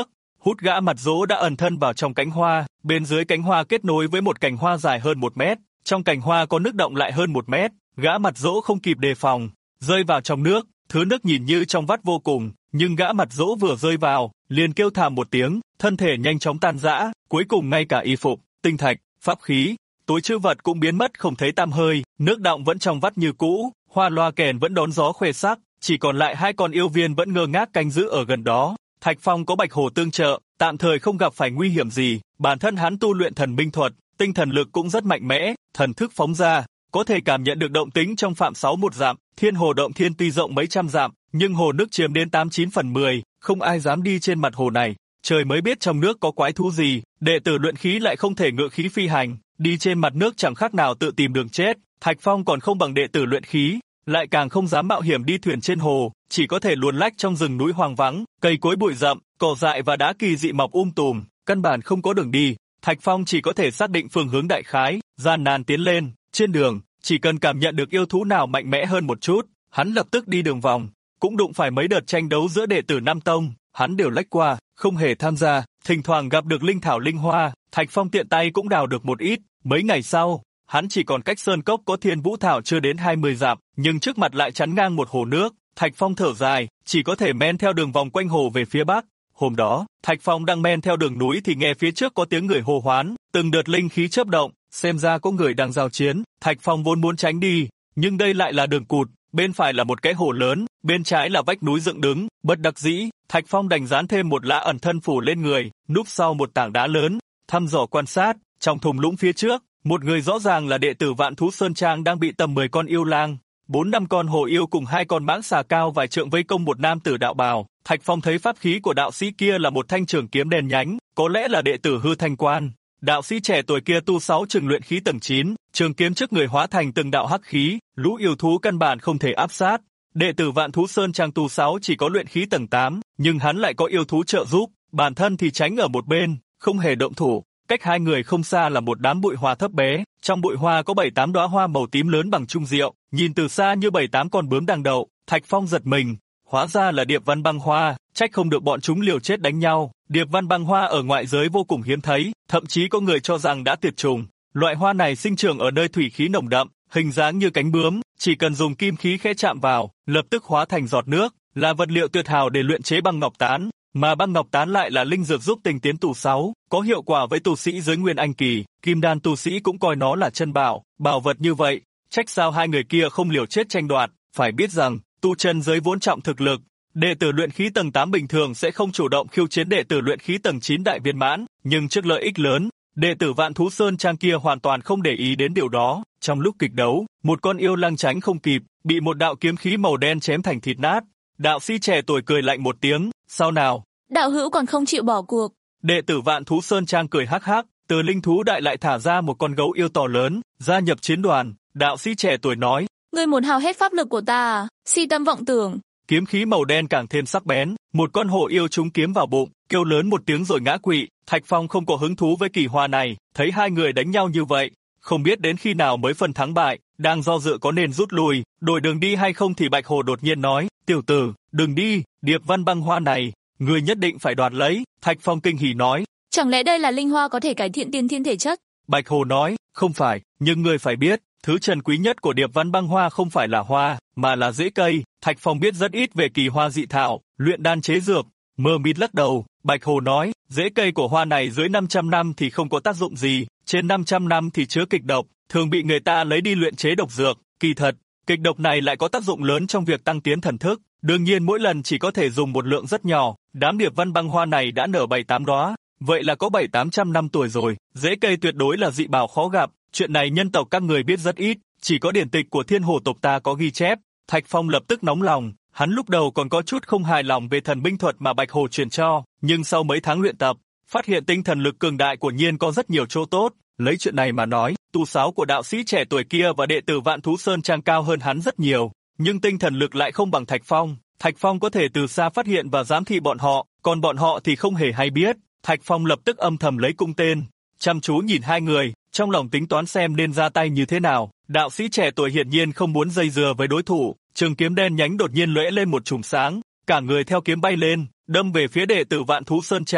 Speaker 2: hút gã mặt dỗ đã ẩn thân vào trong cánh hoa, bên dưới cánh hoa kết nối với một cành hoa dài hơn 1 mét, trong cành hoa có nước động lại hơn 1 mét, gã mặt dỗ không kịp đề phòng, rơi vào trong nước, thứ nước nhìn như trong vắt vô cùng, nhưng gã mặt dỗ vừa rơi vào, liền kêu thảm một tiếng, thân thể nhanh chóng tan rã, cuối cùng ngay cả y phục, tinh thạch, pháp khí, túi trữ vật cũng biến mất không thấy tăm hơi, nước động vẫn trong vắt như cũ, hoa loa kèn vẫn đón gió khoe sắc, chỉ còn lại 2 con yêu viên vẫn ngơ ngác canh giữ ở gần đó. Thạch Phong có Bạch Hổ tương trợ, tạm thời không gặp phải nguy hiểm gì, bản thân hắn tu luyện thần binh thuật, tinh thần lực cũng rất mạnh mẽ, thần thức phóng ra, có thể cảm nhận được động tĩnh trong phạm 61 dặm, Thiên Hồ Động Thiên tuy rộng mấy trăm dặm, nhưng hồ nước chiếm đến 89 phần 10, không ai dám đi trên mặt hồ này. Trời mới biết trong nước có quái thú gì, đệ tử luyện khí lại không thể ngự khí phi hành, đi trên mặt nước chẳng khác nào tự tìm đường chết. Thạch Phong còn không bằng đệ tử luyện khí, lại càng không dám mạo hiểm đi thuyền trên hồ, chỉ có thể luồn lách trong rừng núi hoang vắng, cây cối bụi rậm, cỏ dại và đá kỳ dị mọc tùm, căn bản không có đường đi. Thạch Phong chỉ có thể xác định phương hướng đại khái, gian nan tiến lên. Trên đường, chỉ cần cảm nhận được yêu thú nào mạnh mẽ hơn một chút, hắn lập tức đi đường vòng. Cũng đụng phải mấy đợt tranh đấu giữa đệ tử Nam Tông, hắn đều lách qua, không hề tham gia. Thỉnh thoảng gặp được linh thảo linh hoa, Thạch Phong tiện tay cũng đào được một ít. Mấy ngày sau, hắn chỉ còn cách sơn cốc có thiên vũ thảo chưa đến 20 dặm, nhưng trước mặt lại chắn ngang một hồ nước. Thạch Phong thở dài, chỉ có thể men theo đường vòng quanh hồ về phía bắc. Hôm đó, Thạch Phong đang men theo đường núi thì nghe phía trước có tiếng người hô hoán, từng đợt linh khí chớp động, xem ra có người đang giao chiến. Thạch Phong vốn muốn tránh đi, nhưng đây lại là đường cụt, bên phải là một cái hồ lớn, bên trái là vách núi dựng đứng, bất đắc dĩ, Thạch Phong đành dán thêm một lã ẩn thân phủ lên người, núp sau một tảng đá lớn, thăm dò quan sát, trong thung lũng phía trước, một người rõ ràng là đệ tử Vạn Thú Sơn Trang đang bị tầm 10 con yêu lang, 4-5 con hổ yêu cùng 2 con mãng xà cao vài trượng vây công một nam tử đạo bào. Thạch Phong thấy pháp khí của đạo sĩ kia là một thanh trường kiếm đen nhánh, có lẽ là đệ tử Hư Thanh Quan. Đạo sĩ trẻ tuổi kia tu 6 trường luyện khí tầng 9, trường kiếm trước người hóa thành từng đạo hắc khí, lũ yêu thú căn bản không thể áp sát. Đệ tử Vạn Thú Sơn Trang tu 6 chỉ có luyện khí tầng 8, nhưng hắn lại có yêu thú trợ giúp, bản thân thì tránh ở một bên, không hề động thủ. Cách 2 người không xa là một đám bụi hoa thấp bé, trong bụi hoa có 7-8 đóa hoa màu tím lớn bằng chung rượu, nhìn từ xa như 7-8 con bướm đang đậu. Thạch Phong giật mình, hóa ra là điệp văn băng hoa, trách không được bọn chúng liều chết đánh nhau. Điệp văn băng hoa ở ngoại giới vô cùng hiếm thấy, thậm chí có người cho rằng đã tuyệt chủng. Loại hoa này sinh trưởng ở nơi thủy khí nồng đậm, hình dáng như cánh bướm, chỉ cần dùng kim khí khẽ chạm vào, lập tức hóa thành giọt nước, là vật liệu tuyệt hảo để luyện chế băng ngọc tán. Mà băng ngọc tán lại là linh dược giúp tinh tiến tù 6, có hiệu quả với tu sĩ dưới nguyên anh kỳ, kim đan tu sĩ cũng coi nó là chân bảo, bảo vật như vậy, trách sao 2 người kia không liều chết tranh đoạt. Phải biết rằng, tu chân giới vốn trọng thực lực, đệ tử luyện khí tầng 8 bình thường sẽ không chủ động khiêu chiến đệ tử luyện khí tầng 9 đại viên mãn, nhưng trước lợi ích lớn, đệ tử Vạn Thú Sơn Trang kia hoàn toàn không để ý đến điều đó. Trong lúc kịch đấu, một con yêu lang tránh không kịp, bị một đạo kiếm khí màu đen chém thành thịt nát. Đạo sĩ trẻ tuổi cười lạnh một tiếng, sao nào?
Speaker 3: Đạo hữu còn không chịu bỏ cuộc.
Speaker 2: Đệ tử Vạn Thú Sơn Trang cười hắc hắc, từ linh thú đại lại thả ra một con gấu yêu to lớn, gia nhập chiến đoàn. Đạo sĩ trẻ tuổi nói,
Speaker 3: Ngươi muốn hao hết pháp lực của ta à? Si tâm vọng tưởng.
Speaker 2: Kiếm khí màu đen càng thêm sắc bén, một con hổ yêu trúng kiếm vào bụng, kêu lớn một tiếng rồi ngã quỵ. Thạch Phong không có hứng thú với kỳ hoa này, thấy 2 người đánh nhau như vậy, không biết đến khi nào mới phân thắng bại, đang do dự có nên rút lui, đổi đường đi hay không thì Bạch Hổ đột nhiên nói, tiểu tử, đừng đi, điệp văn băng hoa này, người nhất định phải đoạt lấy. Thạch Phong kinh hỉ nói,
Speaker 3: chẳng lẽ đây là linh hoa có thể cải thiện tiên thiên thể chất?
Speaker 2: Bạch Hổ nói, không phải, nhưng người phải biết, thứ trần quý nhất của điệp văn băng hoa không phải là hoa, mà là rễ cây. Thạch Phong biết rất ít về kỳ hoa dị thảo, luyện đan chế dược, mơ mịt lắc đầu. Bạch Hổ nói, rễ cây của hoa này dưới 500 năm thì không có tác dụng gì, trên 500 năm thì chứa kịch độc, thường bị người ta lấy đi luyện chế độc dược. Kỳ thật, kịch độc này lại có tác dụng lớn trong việc tăng tiến thần thức, đương nhiên mỗi lần chỉ có thể dùng một lượng rất nhỏ. Đám điệp văn băng hoa này đã nở 7-8 đóa, vậy là có 700-800 năm tuổi rồi, rễ cây tuyệt đối là dị bảo khó gặp, chuyện này nhân tộc các người biết rất ít, chỉ có điển tịch của Thiên Hồ tộc ta có ghi chép. Thạch Phong lập tức nóng lòng, hắn lúc đầu còn có chút không hài lòng về thần binh thuật mà Bạch Hổ truyền cho, nhưng sau mấy tháng luyện tập, phát hiện tinh thần lực cường đại của nhiên có rất nhiều chỗ tốt. Lấy chuyện này mà nói, tu 6 của đạo sĩ trẻ tuổi kia và đệ tử Vạn Thú Sơn Trang cao hơn hắn rất nhiều, nhưng tinh thần lực lại không bằng Thạch Phong. Thạch Phong có thể từ xa phát hiện và giám thị bọn họ, còn bọn họ thì không hề hay biết. Thạch Phong lập tức âm thầm lấy cung tên, chăm chú nhìn 2 người, trong lòng tính toán xem nên ra tay như thế nào. Đạo sĩ trẻ tuổi hiển nhiên không muốn dây dưa với đối thủ, trường kiếm đen nhánh đột nhiên lóe lên một chùm sáng, cả người theo kiếm bay lên, đâm về phía đệ tử Vạn Thú Sơn Trang.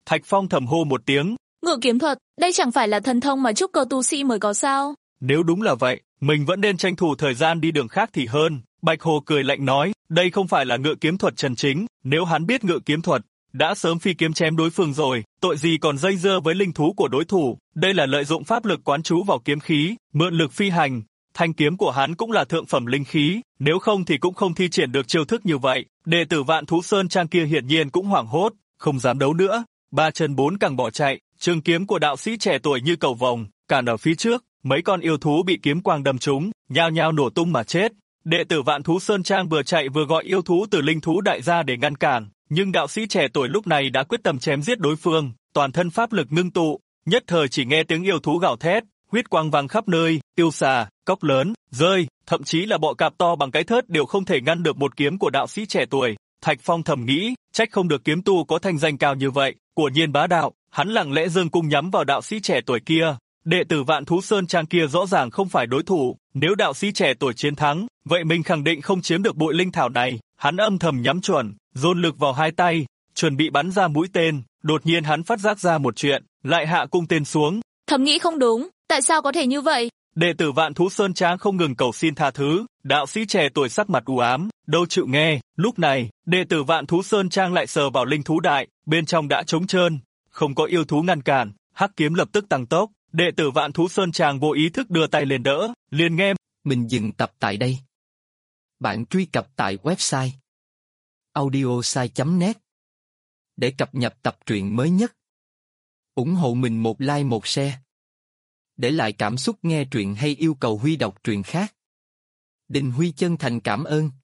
Speaker 2: Thạch Phong thầm hô một tiếng.
Speaker 3: Ngự kiếm thuật, đây chẳng phải là thần thông mà trúc cơ tu sĩ mới có sao?
Speaker 2: Nếu đúng là vậy, mình vẫn nên tranh thủ thời gian đi đường khác thì hơn. Bạch Hồ cười lạnh nói, đây không phải là ngự kiếm thuật chân chính, nếu hắn biết ngự kiếm thuật, đã sớm phi kiếm chém đối phương rồi, tội gì còn dây dưa với linh thú của đối thủ, đây là lợi dụng pháp lực quán trú vào kiếm khí, mượn lực phi hành. Thanh kiếm của hắn cũng là thượng phẩm linh khí, nếu không thì cũng không thi triển được chiêu thức như vậy. Đệ tử Vạn Thú Sơn Trang kia hiển nhiên cũng hoảng hốt, không dám đấu nữa, ba chân bốn cẳng bỏ chạy, trường kiếm của đạo sĩ trẻ tuổi như cầu vồng, cản ở phía trước, mấy con yêu thú bị kiếm quang đâm trúng, nhao nhao nổ tung mà chết. Đệ tử Vạn Thú Sơn Trang vừa chạy vừa gọi yêu thú từ linh thú đại gia để ngăn cản, nhưng đạo sĩ trẻ tuổi lúc này đã quyết tâm chém giết đối phương, toàn thân pháp lực ngưng tụ, nhất thời chỉ nghe tiếng yêu thú gào thét, huyết quang vàng khắp nơi, yêu xà, cóc lớn, rơi, thậm chí là bọ cạp to bằng cái thớt đều không thể ngăn được một kiếm của đạo sĩ trẻ tuổi. Thạch Phong thầm nghĩ, trách không được kiếm tu có thanh danh cao như vậy, quả nhiên bá đạo, hắn lặng lẽ giương cung nhắm vào đạo sĩ trẻ tuổi kia. Đệ tử Vạn Thú Sơn Trang kia rõ ràng không phải đối thủ, nếu đạo sĩ trẻ tuổi chiến thắng, vậy mình khẳng định không chiếm được bội linh thảo này. Hắn âm thầm nhắm chuẩn, dồn lực vào hai tay, chuẩn bị bắn ra mũi tên, đột nhiên hắn phát giác ra một chuyện, lại hạ cung tên xuống.
Speaker 3: Thầm nghĩ không đúng, tại sao có thể như vậy?
Speaker 2: Đệ tử Vạn Thú Sơn Trang không ngừng cầu xin tha thứ, đạo sĩ trẻ tuổi sắc mặt u ám, đâu chịu nghe. Lúc này, đệ tử Vạn Thú Sơn Trang lại sờ vào linh thú đại, bên trong đã trống trơn, không có yêu thú ngăn cản, hắc kiếm lập tức tăng tốc. Đệ tử Vạn Thú Sơn Trang vô ý thức đưa tay lên đỡ, liền nghe.
Speaker 1: Mình dừng tập tại đây. Bạn truy cập tại website audiosai.net để cập nhật tập truyện mới nhất. Ủng hộ mình một like một share. Để lại cảm xúc nghe truyện hay yêu cầu Huy đọc truyện khác. Đình Huy chân thành cảm ơn.